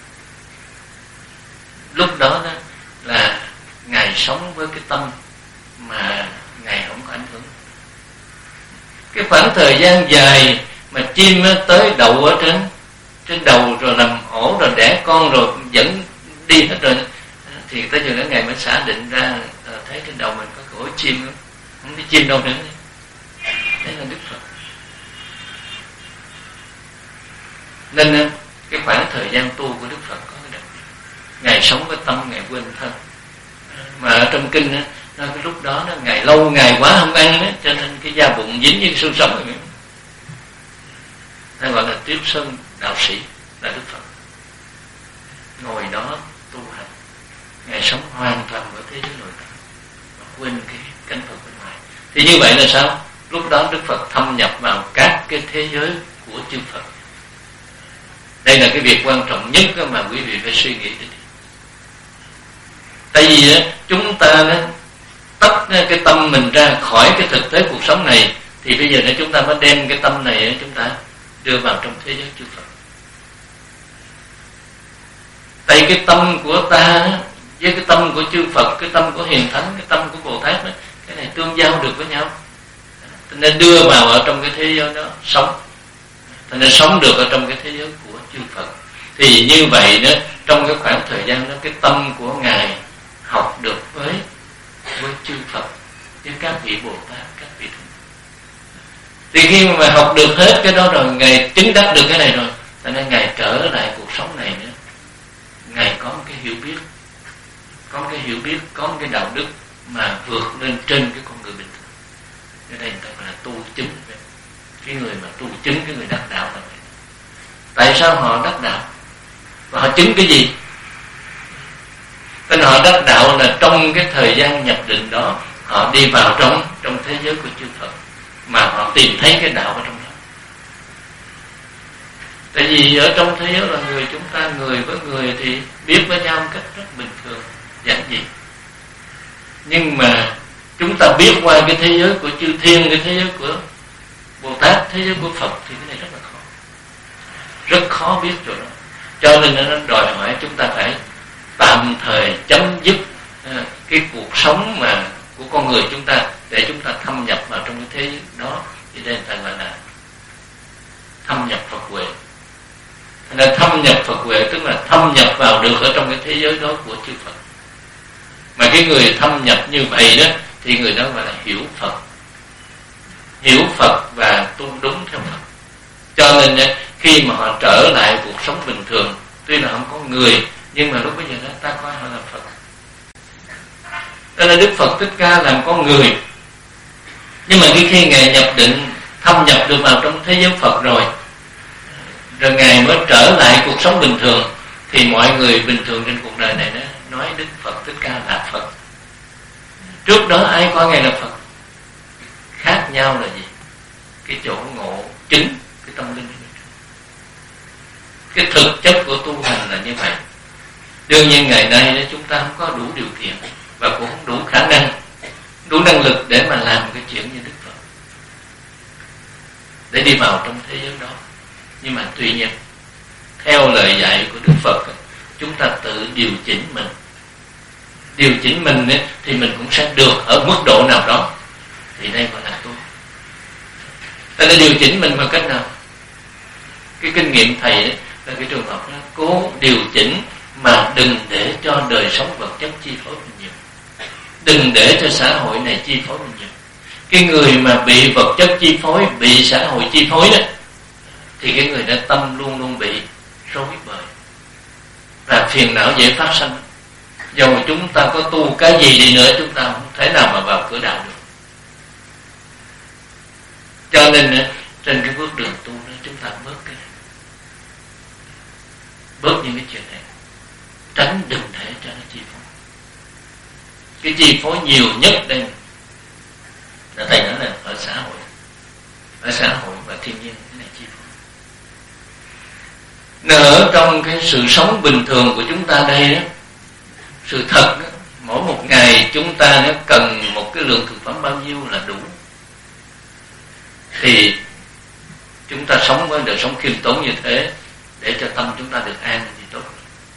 Lúc đó, đó là ngài sống với cái tâm mà ngài không có ảnh hưởng. Cái khoảng thời gian dài mà chim tới đậu ở trên trên đầu rồi làm ổ rồi đẻ con rồi dẫn đi hết rồi, thì tới giờ đó ngài mới xả định ra, thấy trên đầu mình có cái ổ chim, không biết chim đâu nữa. Đấy là Đức Phật. Nên cái khoảng thời gian tu của Đức Phật có cái đặc biệt, ngài sống với tâm, ngài quên thân. Mà ở trong kinh á, nó cái lúc đó nó ngày lâu ngày quá không ăn á, cho nên cái da bụng dính với xương sống rồi. Ta gọi là Tiếp Sơn đạo sĩ là Đức Phật. Ngồi đó tu hành, ngài sống hoàn toàn ở thế giới nội tâm, mà quên cái cảnh Phật bên ngoài. Thì như vậy là sao? Lúc đó Đức Phật thâm nhập vào các cái thế giới của chư Phật. Đây là cái việc quan trọng nhất mà quý vị phải suy nghĩ đi. Tại vì chúng ta tách cái tâm mình ra khỏi cái thực tế cuộc sống này, thì bây giờ nếu chúng ta mới đem cái tâm này chúng ta đưa vào trong thế giới chư Phật. Tại cái tâm của ta với cái tâm của chư Phật, cái tâm của Hiền Thánh, cái tâm của Bồ Tát, cái này tương giao được với nhau, nên đưa vào ở trong cái thế giới đó sống, nên sống được ở trong cái thế giới của chư Phật. Thì như vậy đó, trong cái khoảng thời gian đó, cái tâm của ngài học được với với chư Phật, với các vị Bồ Tát, các vị Thánh. Thì khi mà học được hết cái đó rồi, ngài chứng đắc được cái này rồi, cho nên ngài trở lại cuộc sống này nữa, ngài có một cái hiểu biết, có một cái hiểu biết, có một cái đạo đức mà vượt lên trên cái con người bình thường. Ở đây người ta gọi là tu chứng. Cái người mà tu chứng, cái người đắc đạo là vậy. Tại sao họ đắc đạo? Và họ chứng cái gì? Nên họ đắc đạo là trong cái thời gian nhập định đó, họ đi vào trong trong thế giới của chư Phật, mà họ tìm thấy cái đạo ở trong đó. Tại vì ở trong thế giới là người chúng ta, người với người thì biết với nhau một cách rất bình thường, giản dị. Nhưng mà chúng ta biết qua cái thế giới của chư thiên, cái thế giới của Bồ Tát, thế giới của Phật, thì cái này rất là khó, rất khó biết chỗ đó. Cho nên nó đòi hỏi chúng ta phải tạm thời chấm dứt cái cuộc sống mà của con người chúng ta, để chúng ta thâm nhập vào trong cái thế giới đó. Thì đây người ta gọi là thâm nhập Phật huệ. Nên thâm nhập Phật huệ tức là thâm nhập vào được ở trong cái thế giới đó của chư Phật. Mà cái người thâm nhập như vậy đó, thì người đó gọi là hiểu Phật, hiểu Phật và tu đúng theo Phật. Cho nên khi mà họ trở lại cuộc sống bình thường, tuy là không có người, nhưng mà lúc bây giờ đó ta coi họ là Phật. Đó là Đức Phật Thích Ca làm con người, Nhưng mà khi, khi Ngài nhập định, thâm nhập được vào trong thế giới Phật rồi, rồi Ngài mới trở lại cuộc sống bình thường, thì mọi người bình thường trên cuộc đời này nó nói Đức Phật Thích Ca là Phật. Trước đó ai coi Ngài là Phật? Khác nhau là gì? Cái chỗ ngộ chính, cái tâm linh. Cái thực chất của tu hành là như vậy. Đương nhiên ngày nay chúng ta không có đủ điều kiện và cũng không đủ khả năng, đủ năng lực để mà làm cái chuyện như Đức Phật, để đi vào trong thế giới đó. Nhưng mà tuy nhiên, theo lời dạy của Đức Phật, chúng ta tự điều chỉnh mình. Điều chỉnh mình ấy, thì mình cũng sẽ được ở mức độ nào đó. Thì đây gọi là tu. Ta đã điều chỉnh mình bằng cách nào? Cái kinh nghiệm thầy ấy, là cái trường hợp đó, cố điều chỉnh mà đừng để cho đời sống vật chất chi phối mình nhiều, đừng để cho xã hội này chi phối mình nhiều. Cái người mà bị vật chất chi phối, bị xã hội chi phối đó, thì cái người đó tâm luôn luôn bị rối bời và phiền não dễ phát sinh. Dầu chúng ta có tu cái gì đi nữa, chúng ta không thể nào mà vào cửa đạo được. Cho nên trên cái bước đường tu đó, chúng ta bớt cái này, bớt những cái chuyện này, tránh đừng để cho nó chi phối. Cái chi phối nhiều nhất đây là thầy nói là ở xã hội, ở xã hội và thiên nhiên cái này chi phối. Nó ở trong cái sự sống bình thường của chúng ta đây đó, sự thật đó, mỗi một ngày chúng ta nó cần một cái lượng thực phẩm bao nhiêu là đủ, thì chúng ta sống với đời sống khiêm tốn như thế để cho tâm chúng ta được an thì tốt.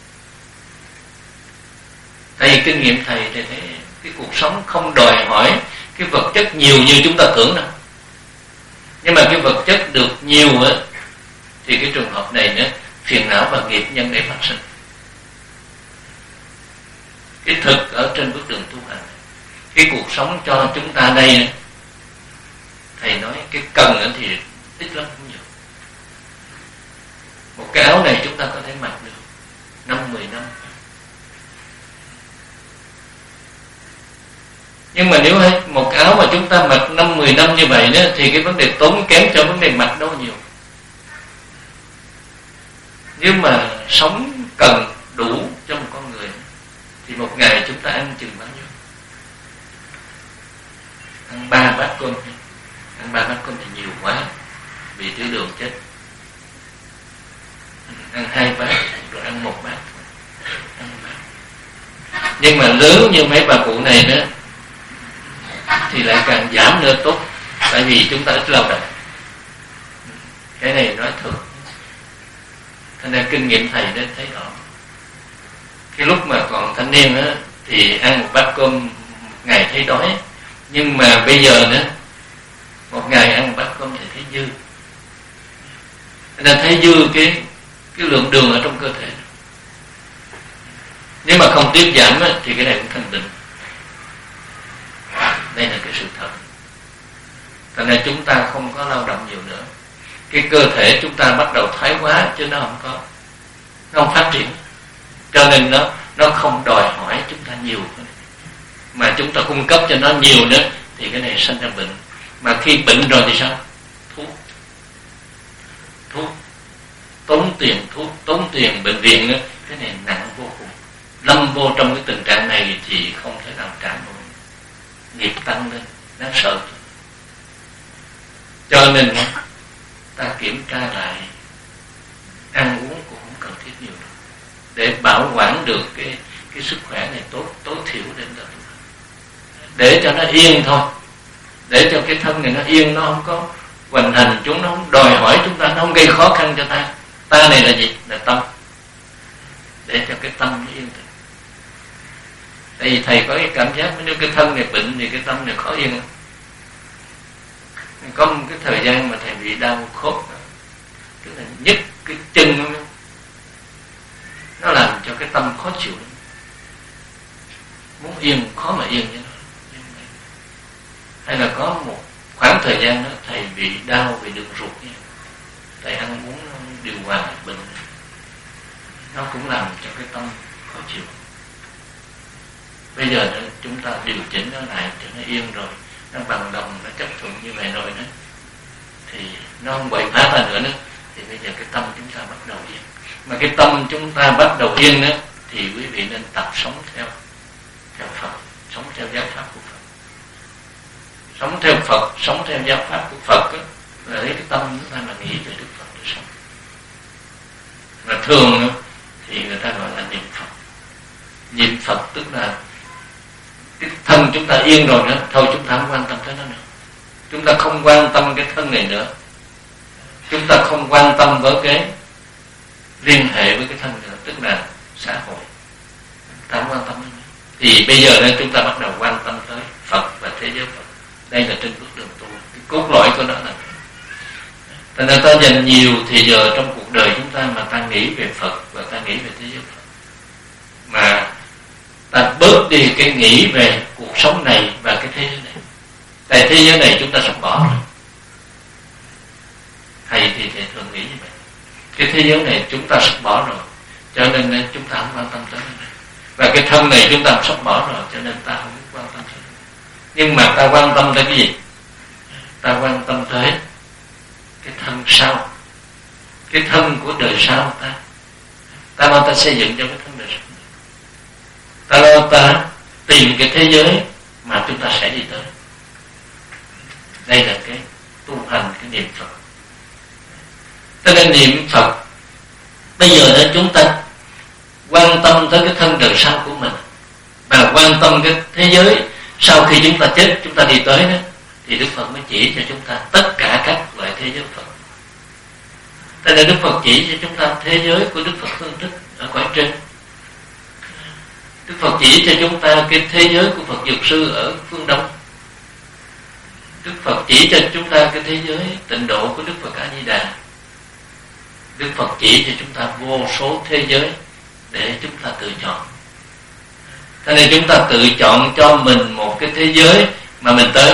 Thầy kinh nghiệm thầy thì thấy cái cuộc sống không đòi hỏi cái vật chất nhiều như chúng ta tưởng đâu. Nhưng mà cái vật chất được nhiều á, thì cái trường hợp này nữa, phiền não và nghiệp nhân để phát sinh. Cái thực ở trên bước đường tu hành, cái cuộc sống cho chúng ta đây, thầy nói cái cần thì ít lắm không nhiều. Một cái áo này chúng ta có thể mặc được năm mười năm. Nhưng mà nếu một áo mà chúng ta mặc năm mười năm như vậy đó, thì cái vấn đề tốn kém cho vấn đề mặc đâu nhiều. Nếu mà sống cần đủ cho một con người, thì một ngày chúng ta ăn chừng bao nhiêu? Ăn ba bát cơm. Ăn ba bát cơm thì nhiều quá, bị tiểu đường chết. Ăn hai bát rồi ăn một bát. Ăn bát. Nhưng mà lớn như mấy bà cụ này đó thì lại càng giảm nữa tốt, tại vì chúng ta ít lao động. Cái này nói thật, thành ra kinh nghiệm thầy đến thấy rõ. Cái lúc mà còn thanh niên á thì ăn một bát cơm một ngày thấy đói, nhưng mà bây giờ nữa một ngày ăn một bát cơm thì thấy dư. Nên thấy dư cái cái lượng đường ở trong cơ thể. Nếu mà không tiết giảm á, thì cái này cũng thành bệnh. Đây là cái sự thật. Cho nên chúng ta không có lao động nhiều nữa. Cái cơ thể chúng ta bắt đầu thoái hóa, chứ nó không có, nó không phát triển. Cho nên nó nó không đòi hỏi chúng ta nhiều, mà chúng ta cung cấp cho nó nhiều nữa thì cái này sinh ra bệnh. Mà khi bệnh rồi thì sao? Thuốc, thuốc, tốn tiền thuốc, tốn tiền bệnh viện nữa. Cái này nặng vô cùng. Lâm vô trong cái tình trạng này thì không thể nào trả nổi. Nghiệp tăng lên, đáng sợ. Cho nên ta kiểm tra lại, ăn uống cũng không cần thiết nhiều đâu, để bảo quản được cái cái sức khỏe này tốt tối thiểu đến đó, để cho nó yên thôi, để cho cái thân này nó yên, nó không có hoành hành chúng, nó không đòi hỏi chúng ta, nó không gây khó khăn cho ta. Ta này là gì? Là tâm, để cho cái tâm nó yên. Tại vì thầy có cái cảm giác nếu cái thân này bệnh thì cái tâm này khó yên lắm. Có một cái thời gian mà thầy bị đau khớp, tức là nhức cái chân nó, nó làm cho cái tâm khó chịu. Muốn yên khó mà yên với nó. Hay là có một khoảng thời gian đó thầy bị đau về đường ruột, thầy ăn uống điều hòa bệnh, nó cũng làm cho cái tâm khó chịu. Bây giờ chúng ta điều chỉnh nó lại cho nó yên rồi, nó bằng đồng, nó chấp thuận như vậy rồi đó, thì nó không quậy phá ta nữa nữa, thì bây giờ cái tâm chúng ta bắt đầu yên. Mà cái tâm chúng ta bắt đầu yên đó, thì quý vị nên tập sống theo theo Phật, sống theo giáo pháp của Phật. Sống theo Phật, sống theo giáo pháp của Phật đó, là lấy cái tâm chúng ta là nghĩ về Đức Phật để sống. Mà thường thì người ta gọi là niệm Phật. Niệm Phật tức là cái thân chúng ta yên rồi nữa, thôi chúng ta không quan tâm tới nó nữa. Chúng ta không quan tâm cái thân này nữa. Chúng ta không quan tâm với cái liên hệ với cái thân nữa, tức là xã hội. Ta không quan tâm nữa. Thì bây giờ nên chúng ta bắt đầu quan tâm tới Phật và thế giới Phật. Đây là trên bước đường tu. Cái cốt lõi của nó là cho nên ta dành nhiều thì giờ trong cuộc đời chúng ta mà ta nghĩ về Phật và ta nghĩ về thế giới Phật, mà ta bớt đi cái nghĩ về cuộc sống này và cái thế giới này. Tại thế giới này chúng ta sắp bỏ rồi. Thầy thì thầy thường nghĩ như vậy. Cái thế giới này chúng ta sắp bỏ rồi, cho nên chúng ta không quan tâm tới nó. Và cái thân này chúng ta sắp bỏ rồi, cho nên ta không quan tâm tới nó. Nhưng mà ta quan tâm tới cái gì? Ta quan tâm tới cái thân sau, cái thân của đời sau ta. Ta lo ta xây dựng cho cái thân đời sau. Ta lo ta tìm cái thế giới mà chúng ta sẽ đi tới. Đây là cái tu hành, cái niệm Phật. Cho nên niệm Phật bây giờ là chúng ta quan tâm tới cái thân đời sau của mình, và quan tâm cái thế giới sau khi chúng ta chết, chúng ta đi tới đó, thì Đức Phật mới chỉ cho chúng ta tất cả các loại thế giới Phật. Tại nên Đức Phật chỉ cho chúng ta thế giới của Đức Phật Phương Tích ở cõi trên. Đức Phật chỉ cho chúng ta cái thế giới của Phật Dược Sư ở phương Đông. Đức Phật chỉ cho chúng ta cái thế giới tịnh độ của Đức Phật A Di Đà. Đức Phật chỉ cho chúng ta vô số thế giới để chúng ta tự chọn. Cho nên chúng ta tự chọn cho mình một cái thế giới mà mình tới.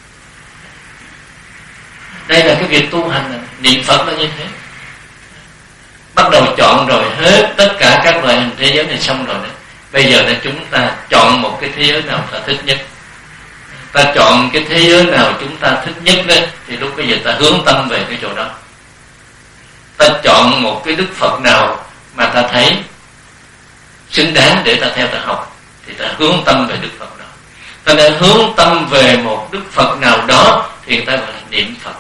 Đây là cái việc tu hành này. Niệm Phật là như thế. Bắt đầu chọn rồi hết tất cả các loại hình thế giới này xong rồi đấy. Bây giờ là chúng ta chọn một cái thế giới nào ta thích nhất. Ta chọn cái thế giới nào chúng ta thích nhất đấy, thì lúc bây giờ ta hướng tâm về cái chỗ đó. Ta chọn một cái Đức Phật nào mà ta thấy xứng đáng để ta theo ta học, thì ta hướng tâm về Đức Phật đó. Ta đã hướng tâm về một Đức Phật nào đó thì ta gọi là niệm Phật.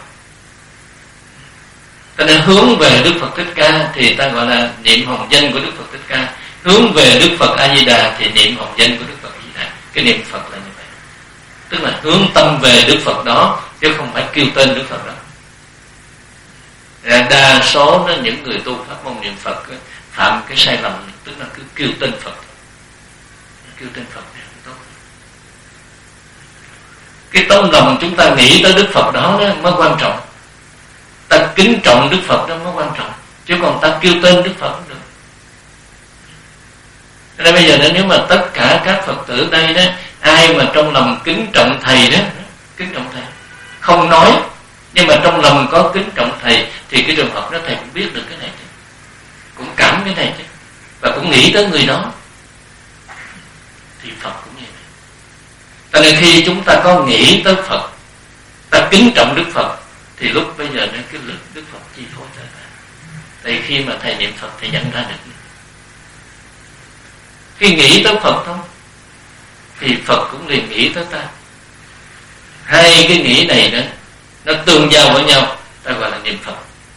Ta đã hướng về Đức Phật Thích Ca thì ta gọi là niệm hồng danh của Đức Phật Thích Ca. Hướng về Đức Phật A Di Đà thì niệm hồng danh của Đức Phật A Di Đà. Cái niệm Phật là như vậy, tức là hướng tâm về Đức Phật đó, chứ không phải kêu tên Đức Phật đó. Đa số đó, những người tu pháp môn niệm Phật phạm cái sai lầm, tức là cứ kêu tên Phật, kêu tên Phật này không tốt. Cái tấm lòng chúng ta nghĩ tới Đức Phật đó, đó mới quan trọng. Ta kính trọng Đức Phật đó mới quan trọng, chứ còn ta kêu tên Đức Phật không được. Nên bây giờ nếu mà tất cả các Phật tử đây đó, ai mà trong lòng kính trọng thầy đó, kính trọng thầy, không nói, nhưng mà trong lòng có kính trọng thầy, thì cái trường hợp đó thầy cũng biết được cái này chứ, cũng cảm cái này chứ, và cũng nghĩ tới người đó, thì Phật cũng như vậy. Cho nên khi chúng ta có nghĩ tới Phật, ta kính trọng Đức Phật, thì lúc bây giờ nó cái lực Đức Phật chi phối tới ta. Tại khi mà thầy niệm Phật thì nhận ra được. Khi nghĩ tới Phật thôi, thì Phật cũng liền nghĩ tới ta. Hai cái nghĩ này đó, nó tương giao với nhau, ta gọi là niệm Phật.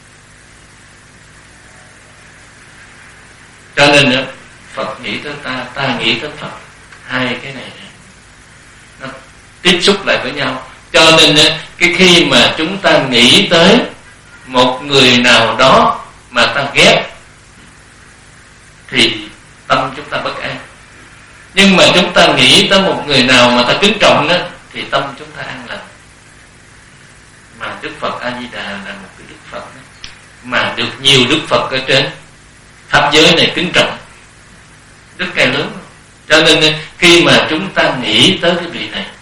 Cho nên đó, Phật nghĩ tới ta, ta nghĩ tới Phật. Hai cái này nó tiếp xúc lại với nhau. Cho nên đó, cái khi mà chúng ta nghĩ tới một người nào đó mà ta ghét, thì tâm chúng ta bất an. Nhưng mà chúng ta nghĩ tới một người nào mà ta kính trọng đó, thì tâm chúng ta an lành. Mà Đức Phật A Di Đà là một cái Đức Phật đó, mà được nhiều Đức Phật ở trên pháp giới này kính trọng, đức cây lớn. Cho nên khi mà chúng ta nghĩ tới cái vị này,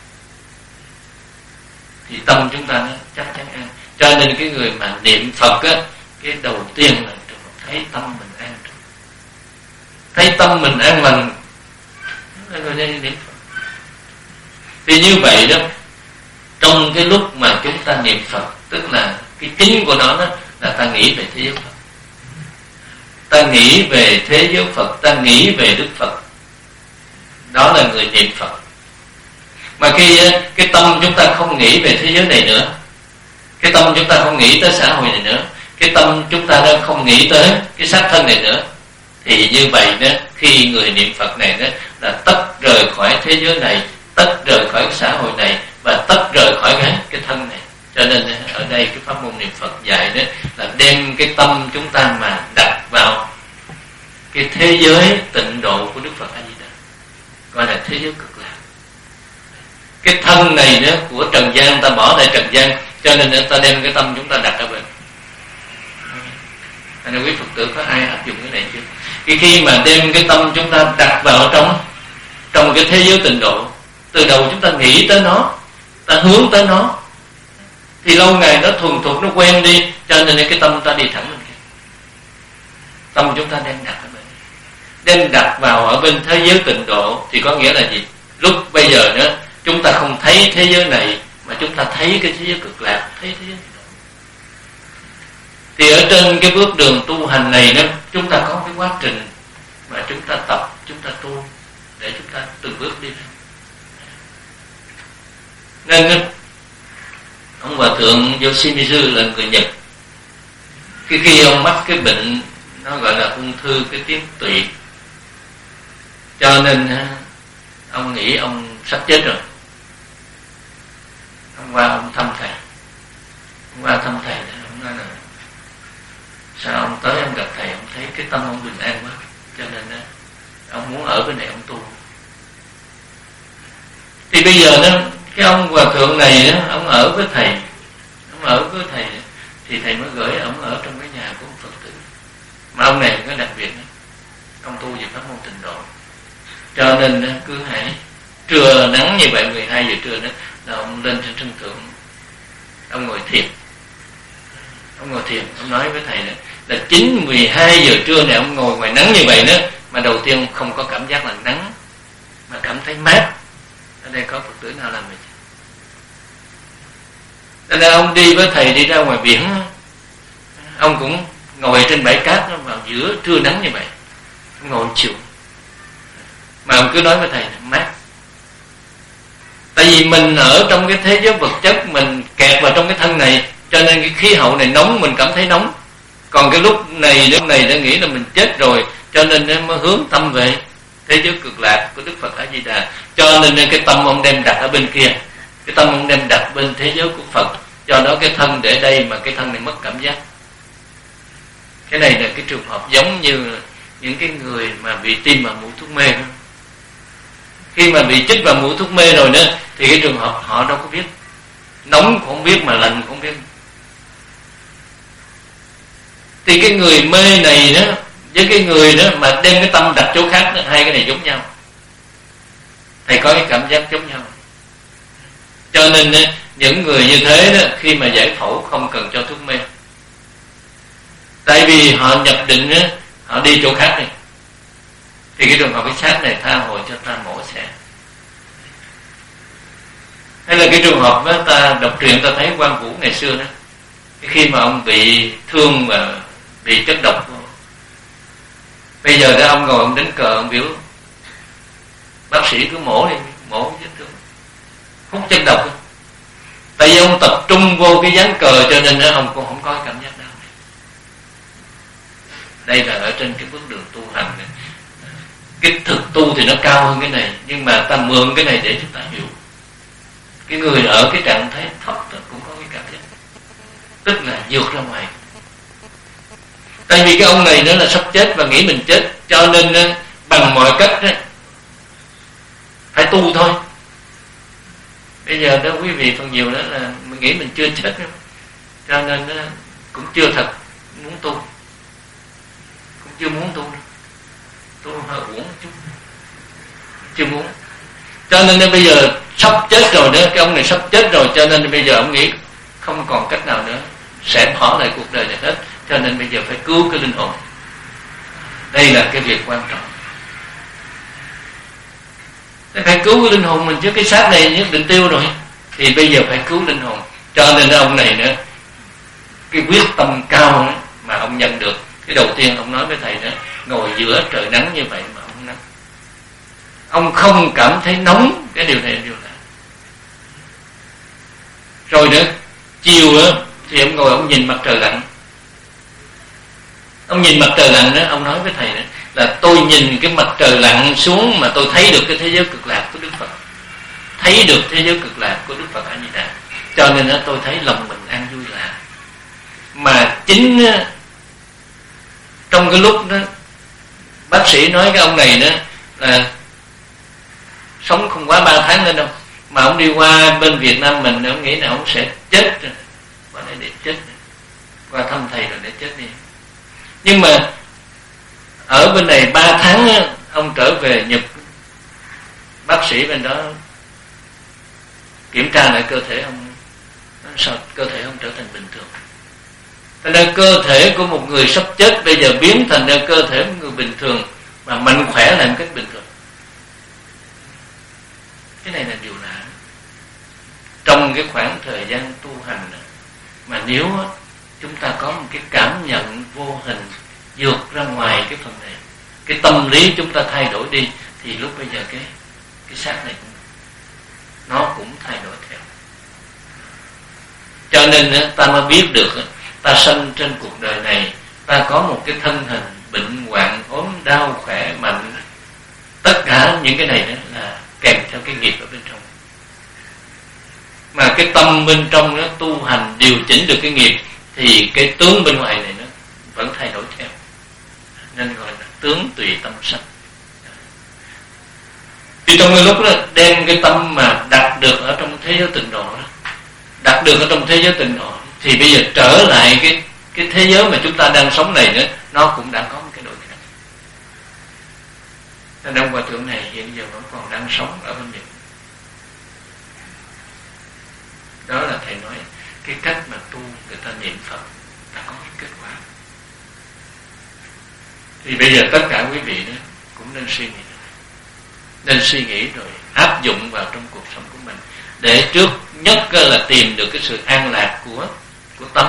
thì tâm chúng ta nó chắc chắn an. Cho nên cái người mà niệm Phật á, cái đầu tiên là thấy tâm mình an, thấy tâm mình an lành, rồi đây niệm Phật. Thì như vậy đó, trong cái lúc mà chúng ta niệm Phật, tức là cái chính của nó đó là ta nghĩ về thế giới Phật, ta nghĩ về thế giới Phật, ta nghĩ về Đức Phật, đó là người niệm Phật. Mà khi cái tâm chúng ta không nghĩ về thế giới này nữa, cái tâm chúng ta không nghĩ tới xã hội này nữa, cái tâm chúng ta đã không nghĩ tới cái xác thân này nữa, thì như vậy đó, khi người niệm Phật này đó là tách rời khỏi thế giới này, tách rời khỏi cái xã hội này và tách rời khỏi cái, cái thân này. Cho nên ở đây cái pháp môn niệm Phật dạy đó là đem cái tâm chúng ta mà đặt vào cái thế giới tịnh độ của Đức Phật A Di Đà, gọi là thế giới cực lạc. Cái thân này đó của trần gian ta bỏ lại trần gian, cho nên ta đem cái tâm chúng ta đặt ở bên. Anh em quý Phật tử có ai áp dụng cái này chưa? Khi khi mà đem cái tâm chúng ta đặt vào trong trong cái thế giới tịnh độ, từ đầu chúng ta nghĩ tới nó, ta hướng tới nó, thì lâu ngày nó thuần thục, nó quen đi, cho nên cái tâm ta đi thẳng lên kia. Tâm chúng ta đem đặt ở bên, đem đặt vào ở bên thế giới tịnh độ, thì có nghĩa là gì? Lúc bây giờ nữa chúng ta không thấy thế giới này, mà chúng ta thấy cái thế giới cực lạc, thấy thế giới tịnh độ. Thì ở trên cái bước đường tu hành này đó, chúng ta có cái quá trình mà chúng ta tập, chúng ta tu để chúng ta từng bước đi ra. Nên ông Hòa Thượng Yoshimitsu là người Nhật. Khi khi ông mắc cái bệnh nó gọi là ung thư cái tuyến tụy, cho nên ông nghĩ ông sắp chết rồi. Ông qua ông thăm thầy, ông qua thăm thầy, ông nói là sao ông tới ông gặp thầy, ông thấy cái tâm ông bình an quá, cho nên ông muốn ở bên này ông tu. Thì bây giờ đó, cái ông Hòa Thượng này đó, ông ở với thầy, ông ở với thầy, thì thầy mới gửi ông ở trong cái nhà của ông Phật tử. Mà ông này có đặc biệt đó, ông tu về pháp môn tịnh độ, cho nên cứ hãy trưa nắng như vậy, mười hai giờ trưa đó là ông lên trên sân thượng, ông ngồi thiền. Ông ngồi thiền, ông nói với thầy này, là chín mười hai giờ trưa này ông ngồi ngoài nắng như vậy đó, mà đầu tiên không có cảm giác là nắng, mà cảm thấy mát. Ở đây có Phật tử nào làm vậy? Nên là ông đi với thầy đi ra ngoài biển, ông cũng ngồi trên bãi cát vào giữa trưa nắng như vậy, ông ngồi chịu, mà ông cứ nói với thầy là mát. Tại vì mình ở trong cái thế giới vật chất, mình kẹt vào trong cái thân này, cho nên cái khí hậu này nóng, mình cảm thấy nóng. Còn cái lúc này, lúc này đã nghĩ là mình chết rồi, cho nên nó mới hướng tâm về thế giới cực lạc của Đức Phật A Di Đà. Cho nên cái tâm ông đem đặt ở bên kia, cái tâm ông đem đặt bên thế giới của Phật, cho đó cái thân để đây mà cái thân này mất cảm giác. Cái này là cái trường hợp giống như những cái người mà bị tiêm vào mũi thuốc mê đó. Khi mà bị chích vào mũi thuốc mê rồi đó, thì cái trường hợp họ đâu có biết, nóng cũng không biết mà lạnh cũng không biết. Thì cái người mê này đó với cái người đó mà đem cái tâm đặt chỗ khác đó, hai cái này giống nhau. Thầy có cái cảm giác giống nhau. Cho nên những người như thế đó, khi mà giải phẫu không cần cho thuốc mê. Tại vì họ nhập định đó, họ đi chỗ khác đi, thì cái trường hợp cái xác này tha hồi cho ta mổ xẻ. Hay là cái trường hợp đó, ta đọc truyện ta thấy Quan Vũ ngày xưa đó, khi mà ông bị thương và bị chất độc, bây giờ đó ông ngồi ông đánh cờ, ông biểu bác sĩ cứ mổ đi, mổ vết thương, hút chất độc. Tại vì ông tập trung vô cái ván cờ, cho nên đó, ông cũng không có cảm giác đau. Đây là ở trên cái bước đường tu hành này. Cái thực tu thì nó cao hơn cái này, nhưng mà ta mượn cái này để chúng ta hiểu. Cái người ở cái trạng thái thấp cũng có cái cảm giác, tức là vượt ra ngoài. Tại vì cái ông này nữa là sắp chết và nghĩ mình chết, cho nên bằng mọi cách phải tu thôi. Bây giờ đó quý vị phần nhiều đó là mình nghĩ mình chưa chết, cho nên cũng chưa thật muốn tu, cũng chưa muốn tu, tu hơi uổng chút, chưa muốn. Cho nên bây giờ sắp chết rồi đó, cái ông này sắp chết rồi, cho nên bây giờ ông nghĩ không còn cách nào nữa, sẽ bỏ lại cuộc đời này hết, cho nên bây giờ phải cứu cái linh hồn. Đây là cái việc quan trọng. Phải cứu cái linh hồn mình chứ, cái xác này nhất định tiêu rồi, thì bây giờ phải cứu linh hồn. Cho nên ông này nữa, cái quyết tâm cao đó, mà ông nhận được. Cái đầu tiên ông nói với thầy đó, ngồi giữa trời nắng như vậy mà ông nắng, ông không cảm thấy nóng. Cái điều này là điều lạ. Rồi nữa, chiều đó thì ông ngồi ông nhìn mặt trời lặn. Ông nhìn mặt trời lặn đó, ông nói với thầy đó là tôi nhìn cái mặt trời lặn xuống mà tôi thấy được cái thế giới cực lạc của Đức Phật, thấy được thế giới cực lạc của Đức Phật A Di Đà. Cho nên đó, tôi thấy lòng mình an vui lạ. Mà chính đó, trong cái lúc đó bác sĩ nói cái ông này đó là sống không quá ba tháng nữa đâu, mà ông đi qua bên Việt Nam mình, ông nghĩ là ông sẽ chết rồi, qua đây để chết, qua thăm thầy rồi để chết đi. Nhưng mà ở bên này ba tháng á, ông trở về Nhật, bác sĩ bên đó kiểm tra lại cơ thể ông, sao cơ thể ông trở thành bình thường. Thành ra cơ thể của một người sắp chết bây giờ biến thành ra cơ thể của người bình thường, mà mạnh khỏe lại một cách bình thường. Cái này là điều lạ. Trong cái khoảng thời gian tu hành này, mà nếu chúng ta có một cái cảm nhận vô hình vượt ra ngoài cái phần này, cái tâm lý chúng ta thay đổi đi, thì lúc bây giờ cái cái xác này cũng, nó cũng thay đổi theo. Cho nên ta mới biết được, ta sinh trên cuộc đời này, ta có một cái thân hình bệnh hoạn, ốm đau, khỏe mạnh. Tất cả những cái này đó là kèm theo cái nghiệp ở bên trong. Mà cái tâm bên trong nó tu hành điều chỉnh được cái nghiệp, thì cái tướng bên ngoài này nó vẫn thay đổi theo. Nên gọi là tướng tùy tâm sanh. Thì trong cái lúc đó đem cái tâm mà đạt được ở trong thế giới tịnh độ đó, đạt được ở trong thế giới tịnh độ, thì bây giờ trở lại cái cái thế giới mà chúng ta đang sống này nữa, nó cũng đã có một cái đổi khác. Nên ông hòa thượng này hiện giờ vẫn còn đang sống ở bên Nhật. Đó là thầy nói cái cách mà tu người ta niệm Phật đã có kết quả. Thì bây giờ tất cả quý vị đó cũng nên suy nghĩ, nên suy nghĩ rồi áp dụng vào trong cuộc sống của mình, để trước nhất là tìm được cái sự an lạc của của tâm,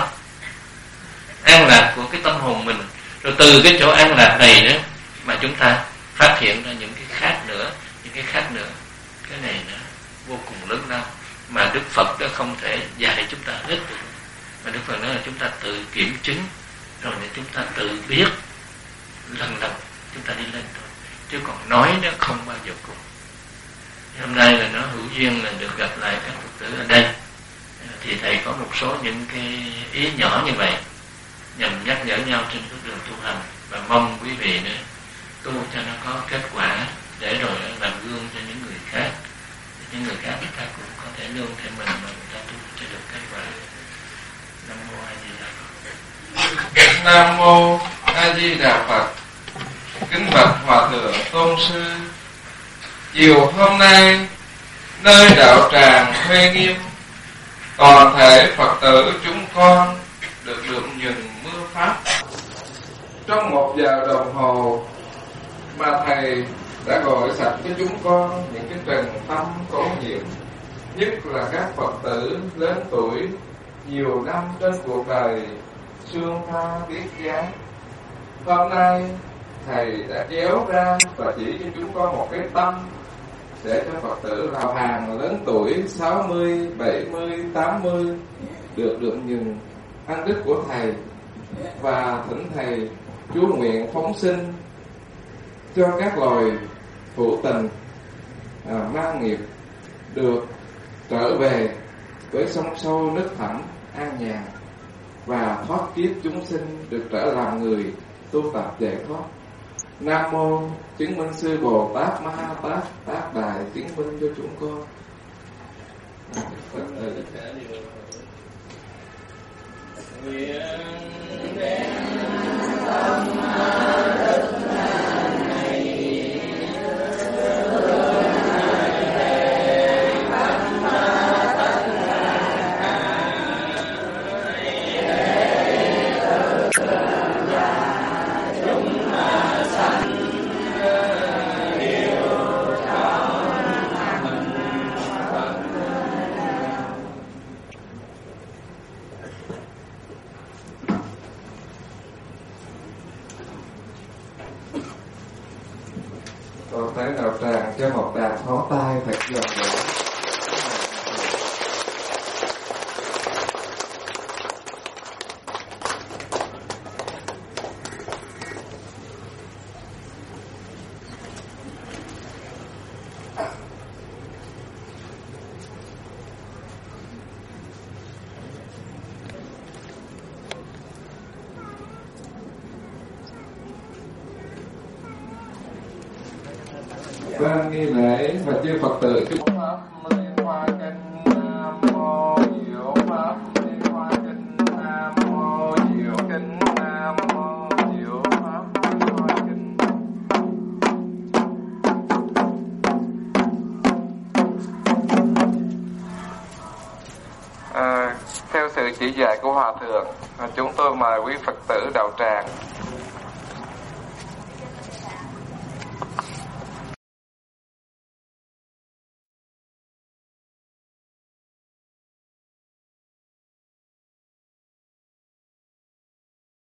an lạc của cái tâm hồn mình. Rồi từ cái chỗ an lạc này nữa mà chúng ta phát hiện ra những cái khác nữa, những cái khác nữa. Cái này nó vô cùng lớn lao, mà Đức Phật đó không thể dạy chúng ta hết được. Mà Đức Phật nói là chúng ta tự kiểm chứng, rồi để chúng ta tự biết, lần lần chúng ta đi lên thôi. Chứ còn nói nó không bao giờ cùng. Hôm nay là nó hữu duyên là được gặp lại các Phật tử ở đây, thì thầy có một số những cái ý nhỏ như vậy nhằm nhắc nhở nhau trên bước đường tu hành, và mong quý vị nữa tu cho nó có kết quả, để rồi làm gương cho những người khác. Những người khác người ta cũng có thể nương theo mình mà người ta tu cho được kết quả. Nam mô A Di Đà Phật. Nam mô A Di Đà Phật. Kính bạch Hòa thượng Tôn sư, chiều hôm nay nơi đạo tràng Huệ Nghiêm, toàn thể Phật tử chúng con được được nhường mưa pháp. Trong một giờ đồng hồ mà thầy đã gọi sạch cho chúng con những cái trần tâm cổ nhiễm, nhất là các Phật tử lớn tuổi nhiều năm trên cuộc đời xương tha tiết giá. Hôm nay thầy đã kéo ra và chỉ cho chúng con một cái tâm, để cho Phật tử lào hàng lớn tuổi sáu mươi, bảy mươi, tám mươi được được nhường ăn đức của thầy, và thỉnh thầy chú nguyện phóng sinh cho các loài phụ tình à, mang nghiệp được trở về với sông sâu nước thẳm an nhàn, và thoát kiếp chúng sinh được trở làm người tu tập giải thoát. Nam mô chứng minh sư Bồ Tát Ma Ha Tát Tát Đài chứng minh cho chúng con. ngón tay thật gần gũi. Ban nghi lễ và chư Phật tử chúc pháp Liên Hoa Kinh Nam Mô Diệu Pháp Liên Hoa Kinh Nam Mô Diệu Kinh Nam Mô Diệu Pháp Liên Hoa Kinh. À, theo sự chỉ dạy của Hòa Thượng, chúng tôi mời quý Phật tử đạo tràng